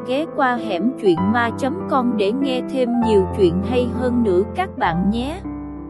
ghé qua hẻm truyện ma.com để nghe thêm nhiều chuyện hay hơn nữa các bạn nhé.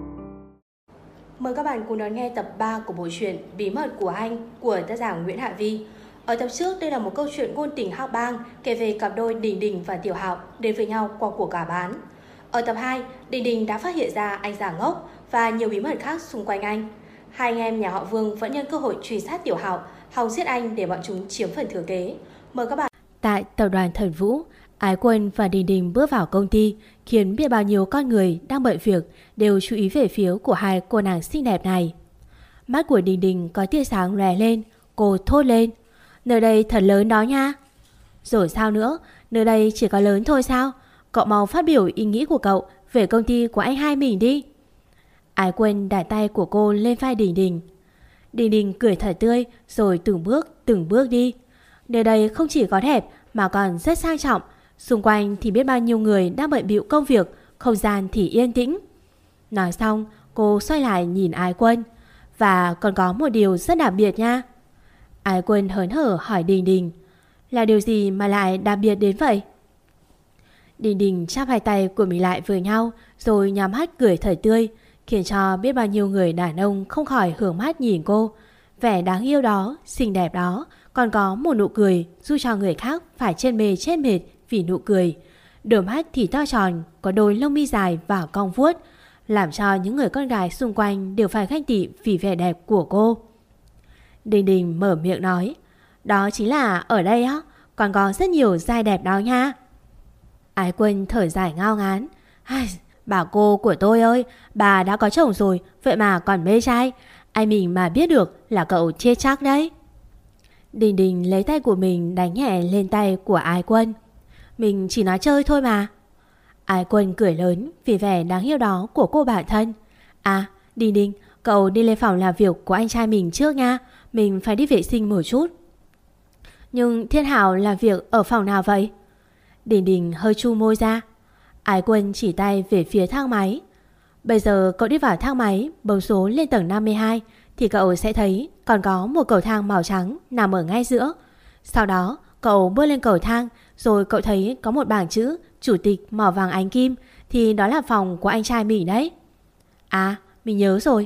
Mời các bạn cùng đón nghe tập 3 của bộ truyện Bí mật của anh của tác giả Nguyễn Hạ Vi. Ở tập trước, đây là một câu chuyện ngôn tình hao bang kể về cặp đôi Đình Đình và Tiểu Hạo đến với nhau qua cuộc gả bán. Ở tập 2, Đình Đình đã phát hiện ra anh giả ngốc và nhiều bí mật khác xung quanh anh. Hai anh em nhà họ Vương vẫn nhân cơ hội truy sát Tiểu Hạo, hòng giết anh để bọn chúng chiếm phần thừa kế. Mời các bạn. Tại tập đoàn Thần Vũ, Ái Quân và Đình Đình bước vào công ty, khiến biết bao nhiêu con người đang bận việc đều chú ý về phía của hai cô nàng xinh đẹp này. Mắt của Đình Đình có tia sáng lóe lên, cô thốt lên: "Nơi đây thật lớn đó nha." "Rồi sao nữa, nơi đây chỉ có lớn thôi sao? Cậu mau phát biểu ý nghĩ của cậu về công ty của anh hai mình đi." Ái Quân đặt tay của cô lên vai Đình Đình. Đình Đình cười thật tươi rồi từng bước đi. Nơi đây không chỉ có đẹp mà còn rất sang trọng. Xung quanh thì biết bao nhiêu người đang bận bịu công việc, không gian thì yên tĩnh. Nói xong, cô xoay lại nhìn Ái Quân. "Và còn có một điều rất đặc biệt nha." Ái Quân hớn hở hỏi Đình Đình: "Là điều gì mà lại đặc biệt đến vậy?" Đình Đình chắp hai tay của mình lại với nhau rồi nhắm mắt cười thật tươi, khiến cho biết bao nhiêu người đàn ông không khỏi hướng mắt nhìn cô. Vẻ đáng yêu đó, xinh đẹp đó, còn có một nụ cười giúp cho người khác phải chết mệt vì nụ cười. Đôi mắt thì to tròn, có đôi lông mi dài và cong vuốt, làm cho những người con gái xung quanh đều phải ganh tị vì vẻ đẹp của cô. Đình Đình mở miệng nói: "Đó chính là ở đây á, còn có rất nhiều giai đẹp đó nha." Ái Quân thở dài ngao ngán: "Bà cô của tôi ơi, bà đã có chồng rồi, vậy mà còn mê trai. Anh mình mà biết được là cậu chết chắc đấy." Đình Đình lấy tay của mình đánh nhẹ lên tay của Ái Quân: "Mình chỉ nói chơi thôi mà." Ái Quân cười lớn vì vẻ đáng yêu đó của cô bạn thân. "À, Đình Đình, cậu đi lên phòng làm việc của anh trai mình trước nha, mình phải đi vệ sinh một chút." "Nhưng Thiên Hảo làm việc ở phòng nào vậy?" Đình Đình hơi chu môi ra. Ái Quân chỉ tay về phía thang máy: "Bây giờ cậu đi vào thang máy, bấm số lên tầng 52 thì cậu sẽ thấy còn có một cầu thang màu trắng nằm ở ngay giữa. Sau đó cậu bước lên cầu thang, rồi cậu thấy có một bảng chữ chủ tịch màu vàng ánh kim, thì đó là phòng của anh trai mình đấy." "À, mình nhớ rồi."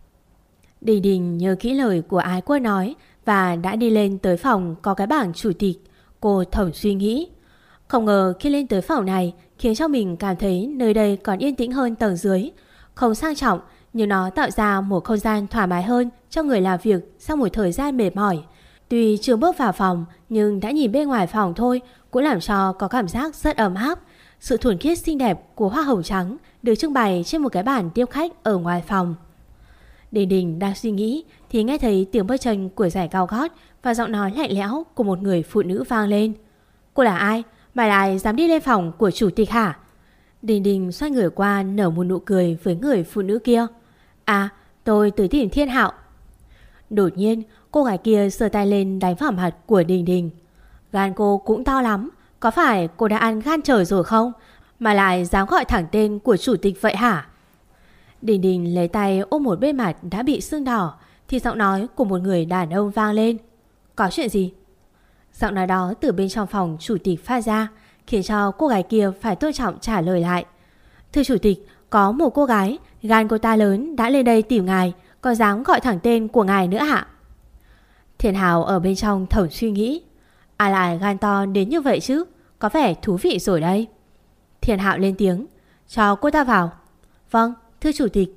Đình Đình nhớ kỹ lời của Ái Quân nói và đã đi lên tới phòng có cái bảng chủ tịch. Cô thầm suy nghĩ: không ngờ khi lên tới phòng này khiến cho mình cảm thấy nơi đây còn yên tĩnh hơn tầng dưới. Không sang trọng, nhưng nó tạo ra một không gian thoải mái hơn cho người làm việc sau một thời gian mệt mỏi. Tuy chưa bước vào phòng, nhưng đã nhìn bên ngoài phòng thôi cũng làm cho có cảm giác rất ấm áp. Sự thuần khiết xinh đẹp của hoa hồng trắng được trưng bày trên một cái bàn tiếp khách ở ngoài phòng. Đình Đình đang suy nghĩ thì nghe thấy tiếng bước chân của giày cao gót và giọng nói lạnh lẽo của một người phụ nữ vang lên: "Cô là ai? Mày lại dám đi lên phòng của chủ tịch hả?" Đình Đình xoay người qua nở một nụ cười với người phụ nữ kia: "À, tôi tới tìm Thiên Hạo." Đột nhiên cô gái kia giơ tay lên đánh vào mặt của Đình Đình. Gan cô cũng to lắm, có phải cô đã ăn gan trời rồi không, mà lại dám gọi thẳng tên của chủ tịch vậy hả? Đình Đình lấy tay ôm một bên mặt đã bị sưng đỏ thì giọng nói của một người đàn ông vang lên: "Có chuyện gì?" Giọng nói đó từ bên trong phòng chủ tịch phát ra, khiến cho cô gái kia phải tôn trọng trả lời lại: "Thưa chủ tịch, có một cô gái, gan cô ta lớn đã lên đây tìm ngài, còn dám gọi thẳng tên của ngài nữa hả?" Thiên Hào ở bên trong thầm suy nghĩ: ai lại gan to đến như vậy chứ, có vẻ thú vị rồi đây. Thiên Hạo lên tiếng: "Cho cô ta vào." "Vâng, thưa chủ tịch."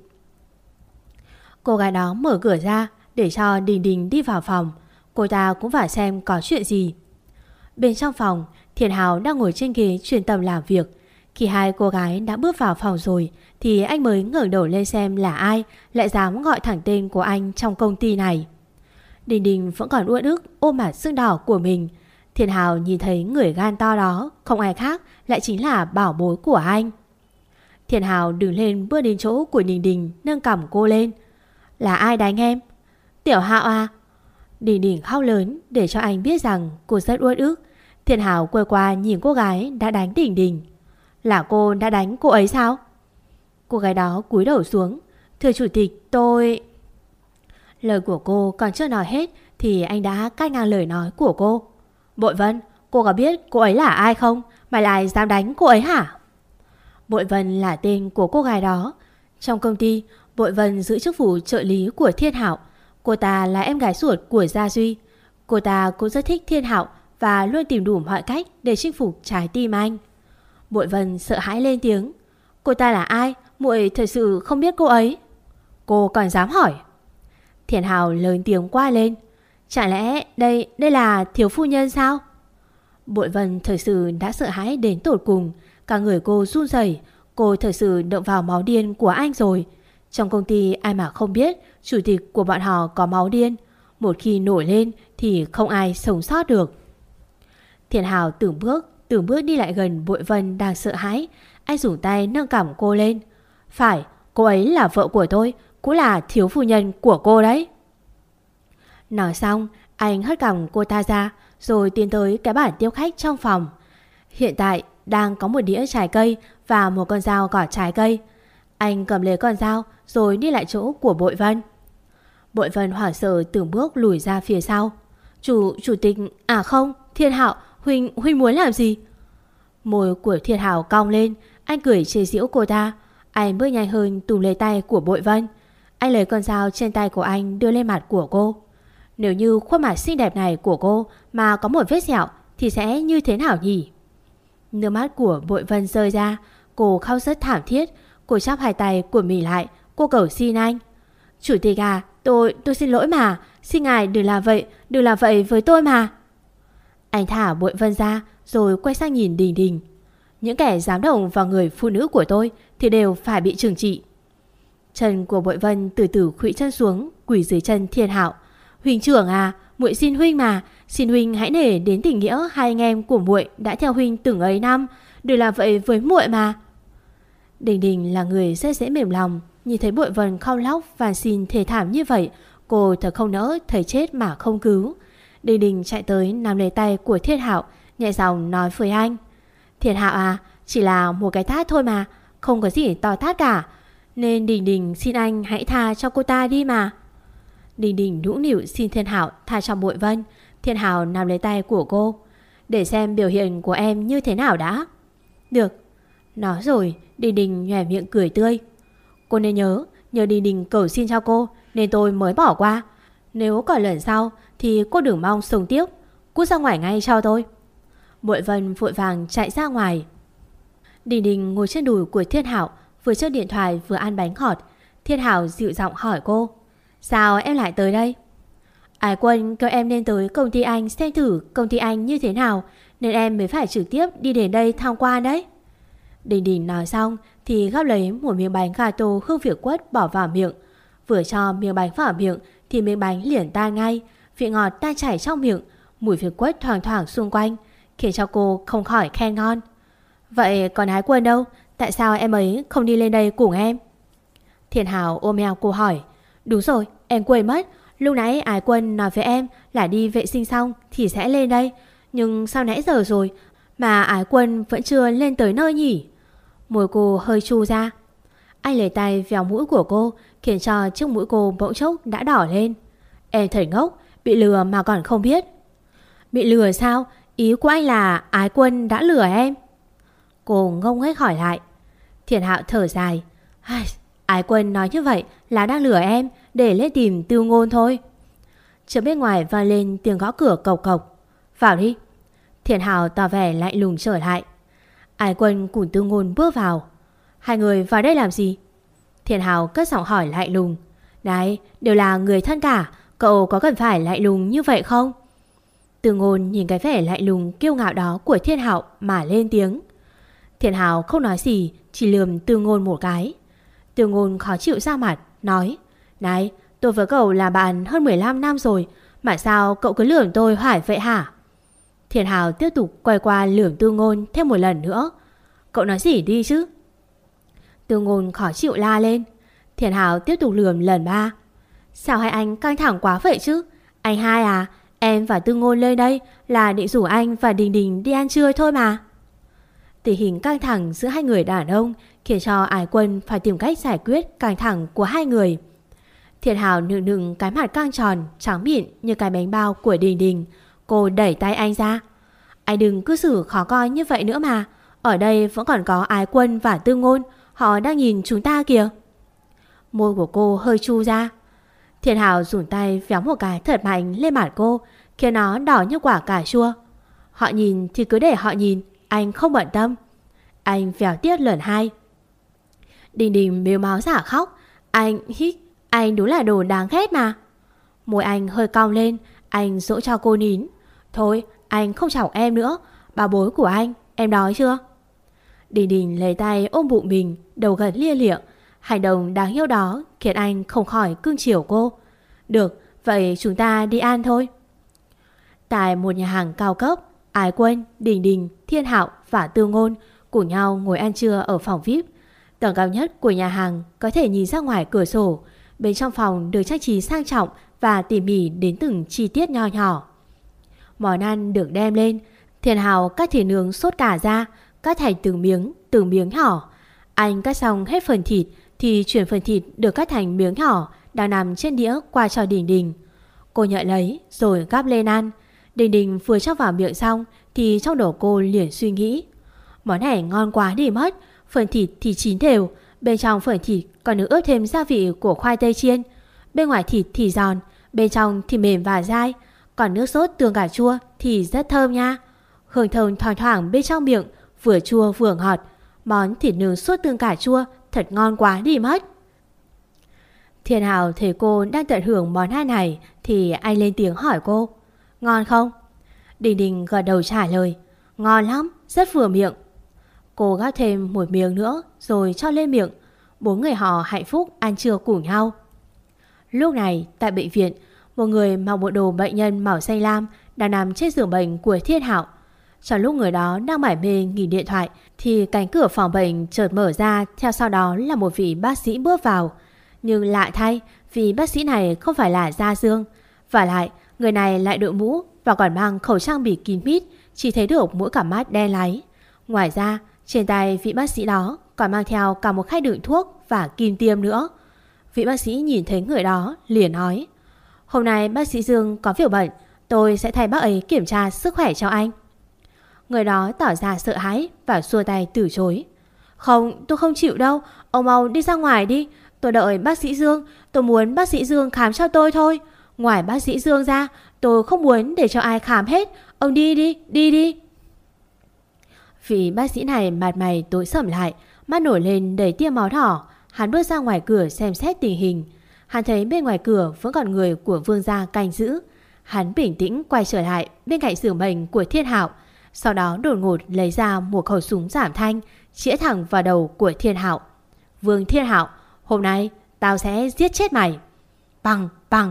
Cô gái đó mở cửa ra để cho Đình Đình đi vào phòng. Cô ta cũng phải xem có chuyện gì. Bên trong phòng, Thiên Hào đang ngồi trên ghế chuyên tâm làm việc. Khi hai cô gái đã bước vào phòng rồi thì anh mới ngẩng đầu lên xem là ai lại dám gọi thẳng tên của anh trong công ty này. Đình Đình vẫn còn uất ức ôm mặt sưng đỏ của mình. Thiên Hào nhìn thấy người gan to đó không ai khác lại chính là bảo bối của anh. Thiên Hào đứng lên bước đến chỗ của Đình Đình, nâng cằm cô lên: "Là ai đánh em?" "Tiểu Hạo à?" Đình Đình khóc lớn để cho anh biết rằng cô rất uất ức. Thiên Hào quay qua nhìn cô gái đã đánh Đình Đình: "Là cô đã đánh cô ấy sao?" Cô gái đó cúi đầu xuống: "Thưa chủ tịch, tôi..." Lời của cô còn chưa nói hết thì anh đã cắt ngang lời nói của cô: "Bội Vân, Cô có biết cô ấy là ai không mà lại dám đánh cô ấy hả? Bội Vân là tên của cô gái đó. Trong công ty, Bội Vân giữ chức vụ trợ lý của Thiên Hạo. Cô ta là em gái ruột của Gia Duy. Cô ta cũng rất thích Thiên Hạo và luôn tìm đủ mọi cách để chinh phục trái tim anh. Bội Vân sợ hãi lên tiếng. Cô ta là ai? Muội thật sự không biết cô ấy. Cô còn dám hỏi? Thiên Hạo lớn tiếng quát lên. Chẳng lẽ đây là thiếu phu nhân sao? Bội Vân thật sự đã sợ hãi đến tột cùng. Cả người cô run rẩy. Cô thật sự động vào máu điên của anh rồi. Trong công ty ai mà không biết chủ tịch của bọn họ có máu điên. Một khi nổi lên thì không ai sống sót được. Thiên Hạo từng bước đi lại gần Bội Vân đang sợ hãi. Anh dùng tay nâng cằm cô lên. Phải, cô ấy là vợ của tôi, cũng là thiếu phu nhân của cô đấy. Nói xong, anh hất cằm cô ta ra, rồi tiến tới cái bàn tiếp khách trong phòng. Hiện tại đang có một đĩa trái cây và một con dao gọt trái cây. Anh cầm lấy con dao rồi đi lại chỗ của Bội Vân. Bội Vân hoảng sợ từng bước lùi ra phía sau. Chủ tịch, à không, Thiên Hạo, huynh muốn làm gì? Môi của Thiên Hạo cong lên, anh cười chế giễu cô ta. Anh bước nhanh hơn túm lấy tay của Bội Vân. Anh lấy con dao trên tay của anh đưa lên mặt của cô. Nếu như khuôn mặt xinh đẹp này của cô mà có một vết sẹo thì sẽ như thế nào nhỉ? Nước mắt của Bội Vân rơi ra. Cô khóc rất thảm thiết. Cô chắp hai tay của mình lại. Cô cầu xin anh. Chủ tịch à, tôi xin lỗi mà. Xin ngài đừng làm vậy với tôi mà. Anh thả Bội Vân ra rồi quay sang nhìn Đình Đình. Những kẻ dám động vào người phụ nữ của tôi thì đều phải bị trừng trị. Chân của Bội Vân từ từ khuỵu chân xuống, quỳ dưới chân Thiên Hạo. Huynh trưởng à, muội xin huynh mà, xin huynh hãy nể đến tình nghĩa hai anh em của muội đã theo huynh từng ấy năm, đừng làm vậy với muội mà. Đình Đình là người rất dễ mềm lòng, nhìn thấy Bội Vân khóc lóc van xin thề thảm như vậy, cô thật không nỡ thấy chết mà không cứu. Đình Đình chạy tới nắm lấy tay của Thiên Hạo, nhẹ giọng nói với anh. Thiên Hạo à, chỉ là một cái tát thôi mà, không có gì to tát cả, nên Đình Đình xin anh hãy tha cho cô ta đi mà. Đình Đình nũng nịu xin Thiên Hạo tha cho Bội Vân. Thiên Hạo nắm lấy tay của cô. Để xem biểu hiện của em như thế nào đã. Được. Nói rồi Đình Đình nhoẻn miệng cười tươi. Cô nên nhớ Đình Đình cầu xin cho cô nên tôi mới bỏ qua. Nếu còn lần sau thì cô đừng mong sống tiếp. Cút ra ngoài ngay cho tôi. Bội Vân vội vàng chạy ra ngoài. Đình Đình ngồi trên đùi của Thiên Hạo, vừa chơi điện thoại vừa ăn bánh ngọt. Thiên Hạo dịu giọng hỏi cô. Sao em lại tới đây? Ái Quân kêu em nên tới công ty anh xem thử công ty anh như thế nào, nên em mới phải trực tiếp đi đến đây tham quan đấy. Đình Đình nói xong thì gắp lấy một miếng bánh gato hương Việt Quất bỏ vào miệng. Vừa cho miếng bánh vào miệng thì miếng bánh liền tan ngay, vị ngọt tan chảy trong miệng, mùi Việt Quất thoang thoảng xung quanh, khiến cho cô không khỏi khen ngon. Vậy còn Ái Quân đâu? Tại sao em ấy không đi lên đây cùng em? Thiên Hào ôm eo cô hỏi. Đúng rồi, em quên mất. Lúc nãy Ái Quân nói với em là đi vệ sinh xong thì sẽ lên đây. Nhưng sao nãy giờ rồi mà Ái Quân vẫn chưa lên tới nơi nhỉ? Môi cô hơi chu ra. Anh lấy tay véo mũi của cô, khiến cho chiếc mũi cô bỗng chốc đã đỏ lên. Em thật ngốc, bị lừa mà còn không biết. Bị lừa sao? Ý của anh là Ái Quân đã lừa em? Cô ngông nghếch hỏi lại. Thiên Hạo thở dài. Ái Quân nói như vậy là đang lừa em để lên tìm Tư Ngôn thôi. Trước bên ngoài vang lên tiếng gõ cửa cộc cộc. Vào đi. Thiên Hạo tỏ vẻ lạnh lùng trở lại. Ái Quân cùng Tư Ngôn bước vào. Hai người vào đây làm gì? Thiên Hạo cất giọng hỏi lạnh lùng. Đấy, đều là người thân cả, cậu có cần phải lạnh lùng như vậy không? Tư Ngôn nhìn cái vẻ lạnh lùng kiêu ngạo đó của Thiên Hạo mà lên tiếng. Thiên Hạo không nói gì, chỉ lườm Tư Ngôn một cái. Tư Ngôn khó chịu ra mặt, nói. Này, tôi với cậu là bạn hơn 15 năm rồi, mà sao cậu cứ lườm tôi hoài vậy hả? Thiên Hạo tiếp tục quay qua lườm Tư Ngôn thêm một lần nữa. Cậu nói gì đi chứ? Tư Ngôn khó chịu la lên. Thiên Hạo tiếp tục lườm lần 3. Sao hai anh căng thẳng quá vậy chứ? Anh hai à, em và Tư Ngôn lên đây là định rủ anh và Đình Đình đi ăn trưa thôi mà. Tình hình căng thẳng giữa hai người đàn ông khiến cho Ái Quân phải tìm cách giải quyết căng thẳng của hai người. Thiên Hạo nựng cái mặt căng tròn trắng mịn như cái bánh bao của Đình Đình. Cô đẩy tay anh ra. Anh đừng cư xử khó coi như vậy nữa mà. Ở đây vẫn còn có Ái Quân và Tư Ngôn, họ đang nhìn chúng ta kìa. Môi của cô hơi chu ra. Thiên Hào dùng tay véo một cái thật mạnh lên mặt cô, khiến nó đỏ như quả cà chua. Họ nhìn thì cứ để họ nhìn, anh không bận tâm. Anh véo tiếp lần 2. Đình Đình mếu máo giả khóc. Anh đúng là đồ đáng ghét mà. Môi anh hơi cong lên, anh dỗ cho cô nín. Thôi, anh không chọc em nữa. Bảo bối của anh, em đói chưa? Đình Đình lấy tay ôm bụng mình, đầu gần lia lịa. Hành động đáng yêu đó khiến anh không khỏi cưng chiều cô. Được, vậy chúng ta đi ăn thôi. Tại một nhà hàng cao cấp, Ái Quân, Đình Đình, Thiên Hạo và Tư Ngôn cùng nhau ngồi ăn trưa ở phòng VIP. Tầng cao nhất của nhà hàng có thể nhìn ra ngoài cửa sổ. Bên trong phòng được trang trí sang trọng và tỉ mỉ đến từng chi tiết nho nhỏ. Món ăn được đem lên. Thiên Hạo cắt thịt nướng sốt cả ra, cắt thành từng miếng nhỏ. Anh cắt xong hết phần thịt thì chuyển phần thịt được cắt thành miếng nhỏ đang nằm trên đĩa qua cho Đình Đình. Cô nhận lấy rồi gắp lên ăn. Đình Đình vừa cho vào miệng xong thì trong đầu cô liền suy nghĩ. Món này ngon quá đi mất. Phần thịt thì chín đều, bên trong phần thịt còn được ướp thêm gia vị của khoai tây chiên. Bên ngoài thịt thì giòn, bên trong thì mềm và dai. Còn nước sốt tương cà chua thì rất thơm nha. Hương thơm thoang thoảng bên trong miệng, vừa chua vừa ngọt. Món thịt nướng sốt tương cà chua thật ngon quá đi mất. Thiên Hào thấy cô đang tận hưởng món ăn này thì anh lên tiếng hỏi cô. Ngon không? Đình Đình gật đầu trả lời. Ngon lắm, rất vừa miệng. Cô gắp thêm một miếng nữa rồi cho lên miệng. 4 người họ hạnh phúc ăn trưa cùng nhau. Lúc này tại bệnh viện, một người mặc bộ đồ bệnh nhân màu xanh lam đang nằm trên giường bệnh của Thiên Hạo. Trong lúc người đó đang mải mê nhìn điện thoại thì cánh cửa phòng bệnh chợt mở ra, theo sau đó là một vị bác sĩ bước vào. Nhưng lạ thay, vì bác sĩ này không phải là Gia Dương. Và lại, người này lại đội mũ và còn mang khẩu trang bịt kín mít, chỉ thấy được mỗi cặp mắt đen láy. Ngoài ra, trên tay vị bác sĩ đó còn mang theo cả một khay đựng thuốc và kim tiêm nữa. Vị bác sĩ nhìn thấy người đó liền nói. Hôm nay bác sĩ Dương có việc bận, tôi sẽ thay bác ấy kiểm tra sức khỏe cho anh. Người đó tỏ ra sợ hãi và xua tay từ chối. Không, tôi không chịu đâu, ông mau đi ra ngoài đi. Tôi đợi bác sĩ Dương, tôi muốn bác sĩ Dương khám cho tôi thôi. Ngoài bác sĩ Dương ra, tôi không muốn để cho ai khám hết. Ông đi đi, đi đi. Vị bác sĩ này mặt mày tối sầm lại, mắt nổi lên đầy tia máu đỏ. Hắn bước ra ngoài cửa xem xét tình hình. Hắn thấy bên ngoài cửa vẫn còn người của Vương gia canh giữ. Hắn bình tĩnh quay trở lại bên cạnh giường bệnh của Thiên Hạo. Sau đó đột ngột lấy ra một khẩu súng giảm thanh, chĩa thẳng vào đầu của Thiên Hạo. Vương Thiên Hạo, hôm nay tao sẽ giết chết mày. Bằng, bằng.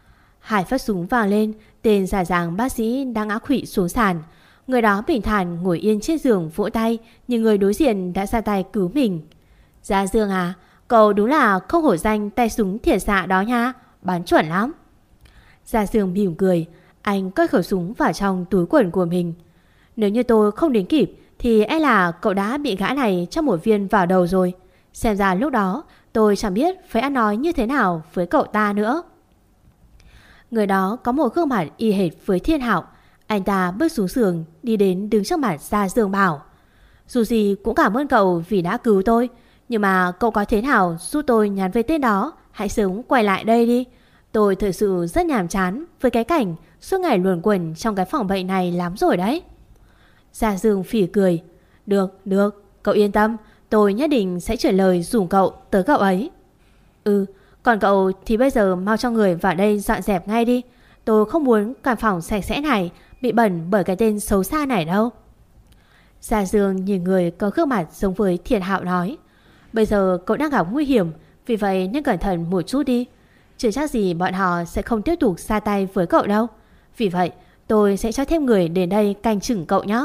2 phát súng vang lên, tên giả dáng bác sĩ đang ngã khuỵu xuống sàn. Người đó bình thản ngồi yên trên giường vỗ tay, nhưng người đối diện đã ra tay cứu mình. Gia Dương à, cậu đúng là không hổ danh tay súng thiệt xạ đó nha, bắn chuẩn lắm. Gia Dương mỉm cười, anh cất khẩu súng vào trong túi quần của mình. Nếu như tôi không đến kịp thì e là cậu đã bị gã này cho một viên vào đầu rồi. Xem ra lúc đó tôi chẳng biết phải ăn nói như thế nào với cậu ta nữa. Người đó có một gương mặt y hệt với Thiên Hạo. Anh ta bước xuống giường, đi đến đứng trước mặt Gia Dương bảo. Dù gì cũng cảm ơn cậu vì đã cứu tôi, nhưng mà cậu có thế nào giúp tôi nhắn với tên đó, hãy sớm quay lại đây đi. Tôi thực sự rất nhàm chán với cái cảnh suốt ngày luẩn quẩn trong cái phòng bệnh này lắm rồi đấy. Gia Dương phỉ cười. Được, được, cậu yên tâm, tôi nhất định sẽ chuyển lời rủ cậu tới cậu ấy. Còn cậu thì bây giờ mau cho người vào đây dọn dẹp ngay đi. Tôi không muốn căn phòng sạch sẽ này bị bẩn bởi cái tên xấu xa này đâu. Gia Dương nhìn người có gương mặt giống với Thiên Hạo nói. Bây giờ cậu đang gặp nguy hiểm, vì vậy nên cẩn thận một chút đi. Chưa chắc gì bọn họ sẽ không tiếp tục ra tay với cậu đâu. Vì vậy tôi sẽ cho thêm người đến đây canh chừng cậu nhé.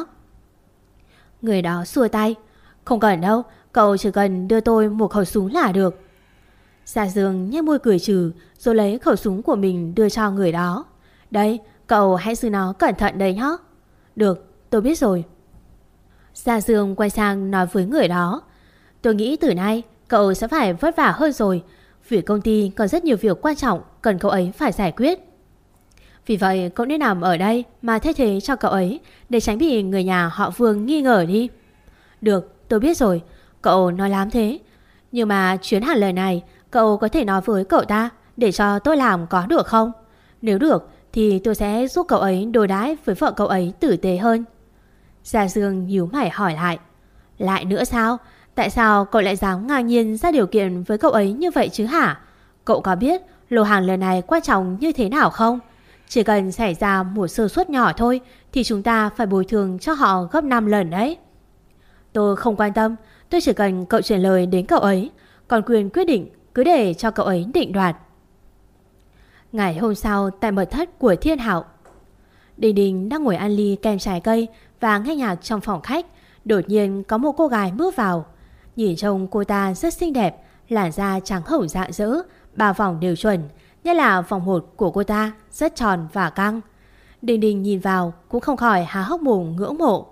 Người đó xua tay. Không cần đâu, cậu chỉ cần đưa tôi một khẩu súng là được. Gia Dương nhếch môi cười trừ, rồi lấy khẩu súng của mình đưa cho người đó. Đây, cậu hãy giữ nó cẩn thận đấy nhé. Được, tôi biết rồi. Gia Dương quay sang nói với người đó. Tôi nghĩ từ nay cậu sẽ phải vất vả hơn rồi, vì công ty còn rất nhiều việc quan trọng cần cậu ấy phải giải quyết. Vì vậy cậu nên nằm ở đây mà thay thế cho cậu ấy, để tránh bị người nhà họ Vương nghi ngờ đi. Được, tôi biết rồi. Cậu nói lắm thế. Nhưng mà chuyến hẳn lời này cậu có thể nói với cậu ta để cho tôi làm có được không? Nếu được thì tôi sẽ giúp cậu ấy đối đãi với vợ cậu ấy tử tế hơn. Gia Dương nhíu mày hỏi lại. Lại nữa sao? Tại sao cậu lại dám ngang nhiên ra điều kiện với cậu ấy như vậy chứ hả? Cậu có biết lô hàng lần này quan trọng như thế nào không? Chỉ cần xảy ra một sơ suất nhỏ thôi thì chúng ta phải bồi thường cho họ gấp 5 lần đấy. Tôi không quan tâm, tôi chỉ cần cậu chuyển lời đến cậu ấy, còn quyền quyết định cứ để cho cậu ấy định đoạt. Ngày hôm sau, tại mật thất của Thiên Hạo, Đình Đình đang ngồi ăn ly kem trái cây và nghe nhạc trong phòng khách. Đột nhiên có một cô gái bước vào. Nhìn trông cô ta rất xinh đẹp, làn da trắng hồng rạng rỡ, 3 vòng đều chuẩn, nhất là vòng 1 của cô ta rất tròn và căng. Đình Đình nhìn vào cũng không khỏi há hốc mồm ngưỡng mộ.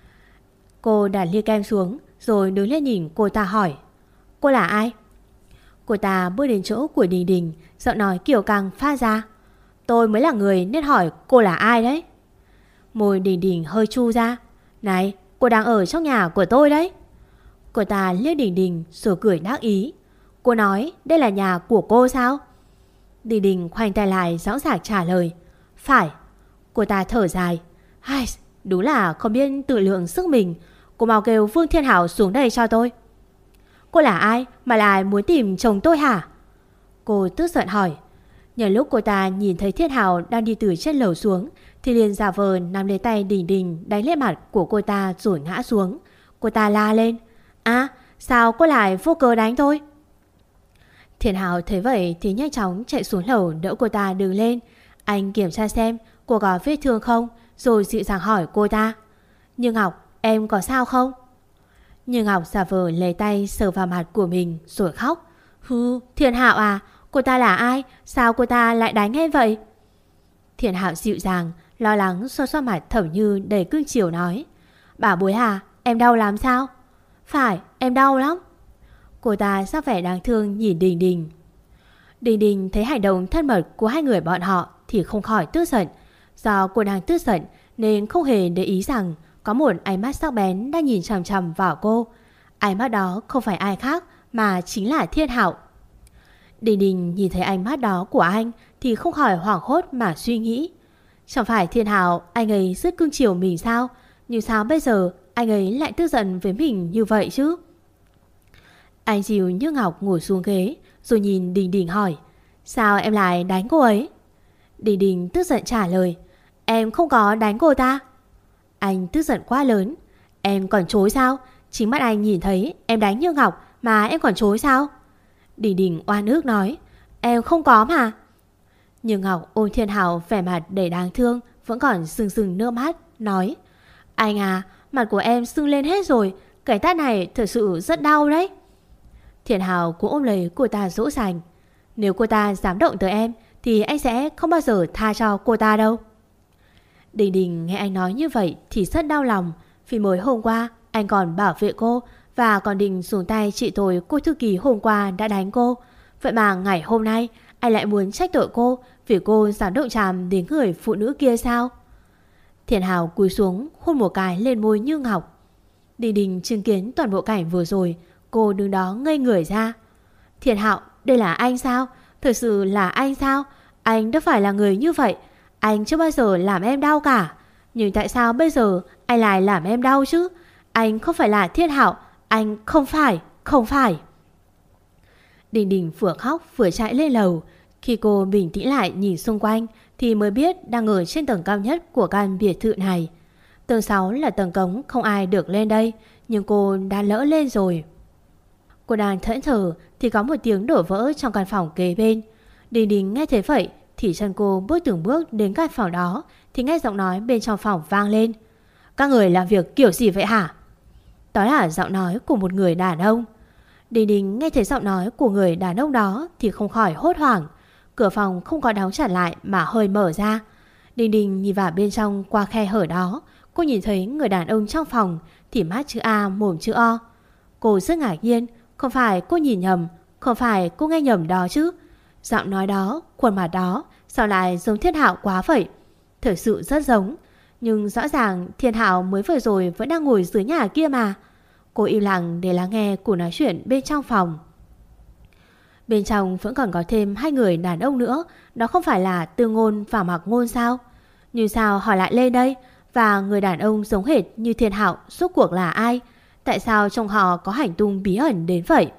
Cô đặt ly kem xuống rồi đứng lên nhìn cô ta hỏi: Cô là ai? Cô ta bước đến chỗ của Đình Đình, giọng nói kiều căng phát ra: Tôi mới là người nên hỏi cô là ai đấy. Môi Đình Đình hơi chu ra: Này, cô đang ở trong nhà của tôi đấy. Cô ta liếc Đình Đình rồi cười đắc ý: Cô nói đây là nhà của cô sao? Đình Đình khoanh tay lại rõ ràng trả lời: Phải. Cô ta thở dài: Ai, đúng là không biết tự lượng sức mình. Cô mau kêu Vương Thiên Hảo xuống đây cho tôi. Cô là ai mà lại muốn tìm chồng tôi hả? Cô tức giận hỏi. Nhờ lúc cô ta nhìn thấy Thiên Hảo đang đi từ trên lầu xuống thì liền giả vờ nắm lấy tay Đình Đình đánh lên mặt của cô ta rồi ngã xuống. Cô ta la lên: À, sao cô lại vô cớ đánh tôi? Thiên Hảo thấy vậy thì nhanh chóng chạy xuống lầu đỡ cô ta đứng lên. Anh kiểm tra xem cô có vết thương không, rồi dịu dàng hỏi cô ta: Như Ngọc, em có sao không? Như Ngọc giả vờ lấy tay sờ vào mặt của mình rồi khóc: Hừ, Thiên Hạo à, cô ta là ai? Sao cô ta lại đánh em vậy? Thiên Hạo dịu dàng, lo lắng xoa xoa mặt Thẩm Như đầy cưng chiều nói: Bảo bối à, em đau lắm sao? Phải, em đau lắm. Cô ta sắc vẻ đáng thương nhìn Đình Đình. Đình Đình thấy hành động thân mật của hai người bọn họ thì không khỏi tức giận. Do cô đang tức giận nên không hề để ý rằng có một ánh mắt sắc bén đang nhìn chằm chằm vào cô. Ánh mắt đó không phải ai khác mà chính là Thiên Hạo. Đình Đình nhìn thấy ánh mắt đó của anh thì không khỏi hoảng hốt mà suy nghĩ: Chẳng phải Thiên Hạo anh ấy rất cưng chiều mình sao? Nhưng sao bây giờ anh ấy lại tức giận với mình như vậy chứ? Anh dìu Như Ngọc ngồi xuống ghế rồi nhìn Đình Đình hỏi: Sao em lại đánh cô ấy? Đình Đình tức giận trả lời: Em không có đánh cô ta. Anh tức giận quá lớn: Em còn chối sao? Chính mắt anh nhìn thấy em đánh Như Ngọc mà em còn chối sao? Đình Đình oan ức nói: Em không có mà. Như Ngọc ôm Thiên Hảo vẻ mặt đầy đáng thương, vẫn còn sưng sưng nước mắt, nói: Anh à, mặt của em sưng lên hết rồi, cái tát này thật sự rất đau đấy. Thiên Hảo cũng ôm lấy cô ta dỗ dành: Nếu cô ta dám động tới em thì anh sẽ không bao giờ tha cho cô ta đâu. Đình Đình nghe anh nói như vậy thì rất đau lòng, vì mới hôm qua anh còn bảo vệ cô và còn định xuống tay trị tội cô thư ký hôm qua đã đánh cô. Vậy mà ngày hôm nay anh lại muốn trách tội cô vì cô dám động chạm đến người phụ nữ kia sao? Thiên Hảo cúi xuống hôn một cái lên môi Như Ngọc. Đình Đình chứng kiến toàn bộ cảnh vừa rồi, cô đứng đó ngây người ra. Thiên Hảo, đây là anh sao? Thật sự là anh sao? Anh đã phải là người như vậy. Anh chưa bao giờ làm em đau cả. Nhưng tại sao bây giờ anh lại làm em đau chứ? Anh không phải là Thiên Hảo. Anh không phải. Đình Đình vừa khóc vừa chạy lên lầu. Khi cô bình tĩnh lại nhìn xung quanh thì mới biết đang ở trên tầng cao nhất của căn biệt thự này. Tầng 6 là tầng cống không ai được lên đây, nhưng cô đã lỡ lên rồi. Cô đang thẫn thờ thì có một tiếng đổ vỡ trong căn phòng kế bên. Đình Đình nghe thấy vậy thì chân cô bước từng bước đến căn phòng đó thì nghe giọng nói bên trong phòng vang lên: Các người làm việc kiểu gì vậy hả? Đó là giọng nói của một người đàn ông. Đình Đình nghe thấy giọng nói của người đàn ông đó thì không khỏi hốt hoảng. Cửa phòng không có đóng chặt lại mà hơi mở ra. Đình Đình nhìn vào bên trong qua khe hở đó. Cô nhìn thấy người đàn ông trong phòng thì mắt chữ A mồm chữ O. Cô rất ngạc nhiên. Không phải cô nhìn nhầm, không phải cô nghe nhầm đó chứ? Giọng nói đó, khuôn mặt đó Sao lại giống Thiên Hạo quá vậy? Thật sự rất giống. Nhưng rõ ràng Thiên Hạo mới vừa rồi vẫn đang ngồi dưới nhà kia mà. Cô im lặng để lắng nghe cuộc nói chuyện bên trong phòng. Bên trong vẫn còn có thêm 2 người đàn ông nữa. Đó không phải là Tư Ngôn và Mạc Ngôn sao? Nhưng sao họ lại lên đây? Và người đàn ông giống hệt như Thiên Hạo rốt cuộc là ai? Tại sao trong họ có hành tung bí ẩn đến vậy?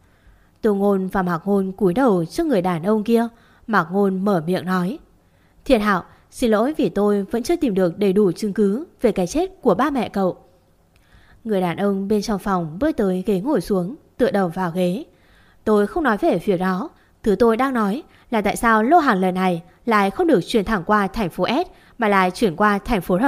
Tư Ngôn và Mạc Ngôn cúi đầu trước người đàn ông kia. Mạc Ngôn mở miệng nói: Thiên Hạo, xin lỗi vì tôi vẫn chưa tìm được đầy đủ chứng cứ về cái chết của ba mẹ cậu. Người đàn ông bên trong phòng bước tới ghế ngồi xuống, tựa đầu vào ghế. Tôi không nói về việc đó. Thứ tôi đang nói là tại sao lô hàng lần này lại không được chuyển thẳng qua thành phố S mà lại chuyển qua thành phố R.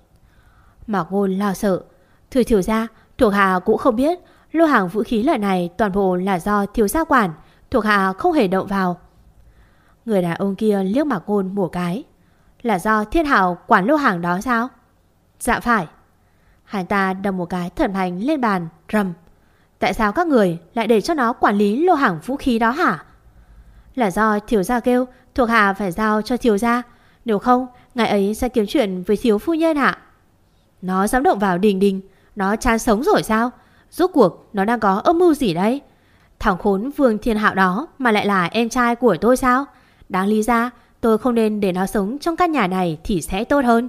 Mạc Ngôn lo sợ: Thưa thiếu gia, thuộc hạ cũng không biết. Lô hàng vũ khí lần này toàn bộ là do thiếu gia quản, thuộc hạ không hề động vào. Người đàn ông kia liếc Mạc Ngôn một cái: Là do Thiên Hạo quản lô hàng đó sao? Dạ phải. Hắn ta đâm một cái thật mạnh lên bàn, rầm: Tại sao các người lại để cho nó quản lý lô hàng vũ khí đó hả? Là do thiếu gia kêu, thuộc hạ phải giao cho thiếu gia. Nếu không, ngài ấy sẽ kiếm chuyện với thiếu phu nhân ạ. Nó dám động vào Đình Đình, nó chán sống rồi sao? Rốt cuộc nó đang có âm mưu gì đây? Thằng khốn Vương Thiên Hạo đó mà lại là em trai của tôi sao? Đáng lý ra tôi không nên để nó sống trong căn nhà này thì sẽ tốt hơn.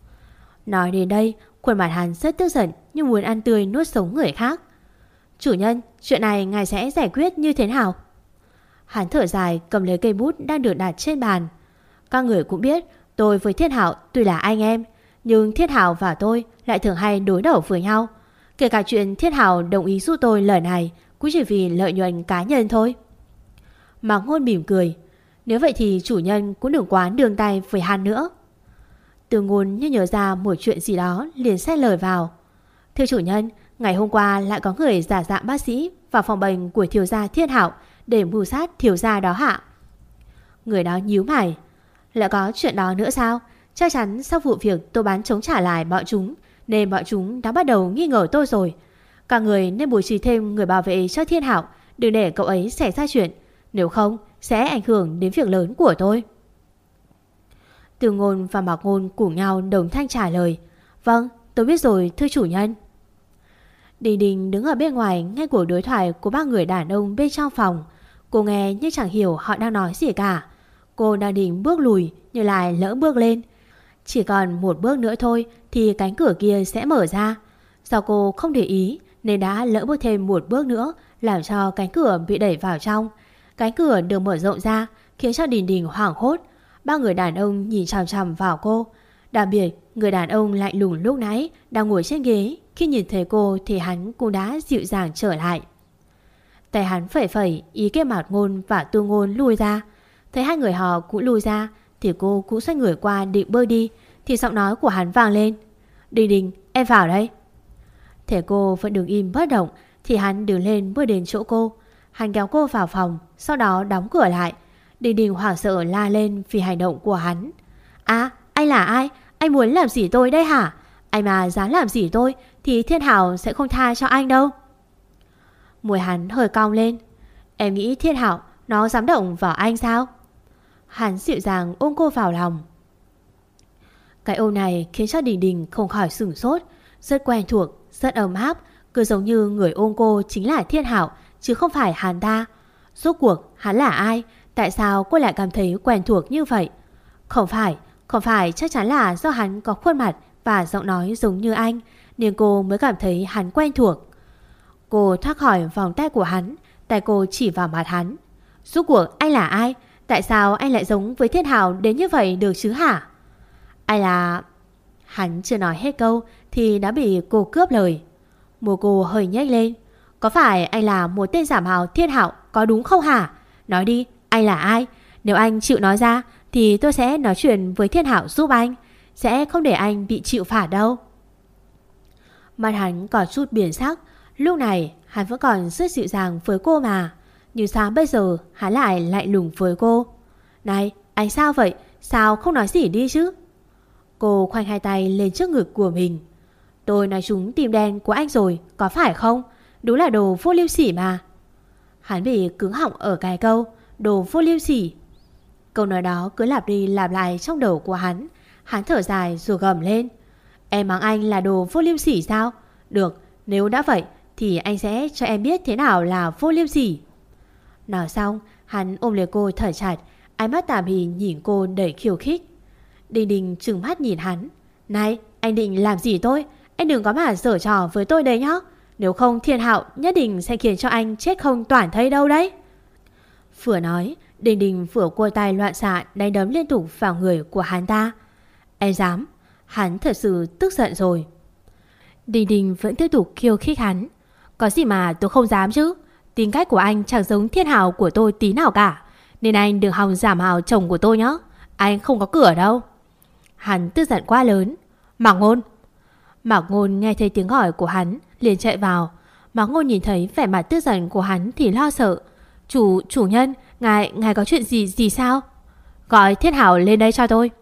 Nói đến đây, khuôn mặt hắn rất tức giận, như muốn ăn tươi nuốt sống người khác. Chủ nhân, chuyện này ngài sẽ giải quyết như thế nào? Hắn thở dài cầm lấy cây bút đang được đặt trên bàn. Các người cũng biết tôi với Thiên Hạo tuy là anh em, nhưng Thiên Hạo và tôi lại thường hay đối đầu với nhau. Kể cả chuyện Thiên Hạo đồng ý giúp tôi lần này cũng chỉ vì lợi nhuận cá nhân thôi. Mạc Ngôn mỉm cười: Nếu vậy thì chủ nhân cũng đừng quá đường tay với hắn nữa. Tư Ngôn như nhớ ra một chuyện gì đó, liền xen lời vào: Thưa chủ nhân, ngày hôm qua lại có người giả dạng bác sĩ vào phòng bệnh của thiếu gia Thiên Hạo để mưu sát thiếu gia đó hạ. Người đó nhíu mày: Lại có chuyện đó nữa sao? Chắc chắn sau vụ việc tôi bán chống trả lại bọn chúng, nên bọn chúng đã bắt đầu nghi ngờ tôi rồi. Cả người nên bố trí thêm người bảo vệ cho Thiên Hạo, đừng để cậu ấy xảy ra chuyện, nếu không sẽ ảnh hưởng đến việc lớn của tôi. Tư Ngôn và Mạc Ngôn cùng nhau đồng thanh trả lời: Vâng, tôi biết rồi thưa chủ nhân. Đình Đình đứng ở bên ngoài nghe cuộc đối thoại của ba người đàn ông bên trong phòng. Cô nghe nhưng chẳng hiểu họ đang nói gì cả. Cô đang định bước lùi nhưng lại lỡ bước lên. Chỉ còn một bước nữa thôi thì cánh cửa kia sẽ mở ra. Do cô không để ý nên đã lỡ bước thêm một bước nữa, làm cho cánh cửa bị đẩy vào trong. Cánh cửa được mở rộng ra khiến cho Đình Đình hoảng hốt. Ba người đàn ông nhìn chằm chằm vào cô. Đặc biệt người đàn ông lạnh lùng lúc nãy đang ngồi trên ghế, khi nhìn thấy cô thì hắn cũng đã dịu dàng trở lại. Tay hắn phẩy phẩy ý kêu Mạc Ngôn và Tư Ngôn lùi ra. Thấy hai người họ cũng lùi ra thì cô cũng xoay người qua định bơi đi, thì giọng nói của hắn vang lên: Đình Đình, em vào đây. Thế cô vẫn đứng im bất động thì hắn đứng lên bước đến chỗ cô. Hắn kéo cô vào phòng, sau đó đóng cửa lại. Đình Đình hoảng sợ la lên vì hành động của hắn. À, anh là ai? Anh muốn làm gì tôi đây hả? Anh mà dám làm gì tôi thì Thiên Hạo sẽ không tha cho anh đâu. Môi hắn hơi cong lên. Em nghĩ Thiên Hạo nó dám động vào anh sao? Hắn dịu dàng ôm cô vào lòng. Cái ôm này khiến cho Đình Đình không khỏi sửng sốt. Rất quen thuộc, rất ấm áp, cứ giống như người ôm cô chính là Thiên Hạo chứ không phải hắn ta. Rốt cuộc hắn là ai? Tại sao cô lại cảm thấy quen thuộc như vậy? Không phải, chắc chắn là do hắn có khuôn mặt và giọng nói giống như anh nên cô mới cảm thấy hắn quen thuộc. Cô thoát khỏi vòng tay của hắn, tay cô chỉ vào mặt hắn. Rốt cuộc anh là ai? Tại sao anh lại giống với Thiên Hạo đến như vậy được chứ hả? Anh là... Hắn chưa nói hết câu thì đã bị cô cướp lời. Môi cô hơi nhếch lên. Có phải anh là một tên giả mạo Thiên Hạo có đúng không hả? Nói đi, anh là ai? Nếu anh chịu nói ra thì tôi sẽ nói chuyện với Thiên Hạo giúp anh. Sẽ không để anh bị chịu phạt đâu. Mặt hắn có chút biến sắc. Lúc này hắn vẫn còn rất dịu dàng với cô mà. Nhưng sao bây giờ hắn lại lạnh lùng với cô? Này, anh sao vậy? Sao không nói gì đi chứ? Cô khoanh hai tay lên trước ngực của mình. Tôi nói trúng tim đen của anh rồi, có phải không? Đúng là đồ vô liêm sỉ mà. Hắn bị cứng họng ở cái câu đồ vô liêm sỉ. Câu nói đó cứ lặp đi lặp lại trong đầu của hắn. Hắn thở dài rồi gầm lên: Em mắng anh là đồ vô liêm sỉ sao? Được, nếu đã vậy thì anh sẽ cho em biết thế nào là vô liêm sỉ. Nói xong, hắn ôm lấy cô thở chặt, ánh mắt tà mị nhìn cô đầy khiêu khích. Đình Đình trừng mắt nhìn hắn: Này, anh định làm gì tôi? Anh đừng có mà giở trò với tôi đấy nhá. Nếu không Thiên Hạo nhất định sẽ khiến cho anh chết không toàn thây đâu đấy. Vừa nói, Đình Đình vừa cua tay loạn xạ đánh đấm liên tục vào người của hắn ta. Em dám? Hắn thật sự tức giận rồi. Đình Đình vẫn tiếp tục khiêu khích hắn: Có gì mà tôi không dám chứ? Tính cách của anh chẳng giống Thiên Hạo của tôi tí nào cả, nên anh đừng hòng giả mạo chồng của tôi nhé. Anh không có cửa đâu. Hắn tức giận quá lớn. Mạc Ngôn. Mạc Ngôn nghe thấy tiếng gọi của hắn liền chạy vào. Mạc Ngôn nhìn thấy vẻ mặt tức giận của hắn thì lo sợ. Chủ nhân, ngài có chuyện gì sao? Gọi Thiên Hạo lên đây cho tôi.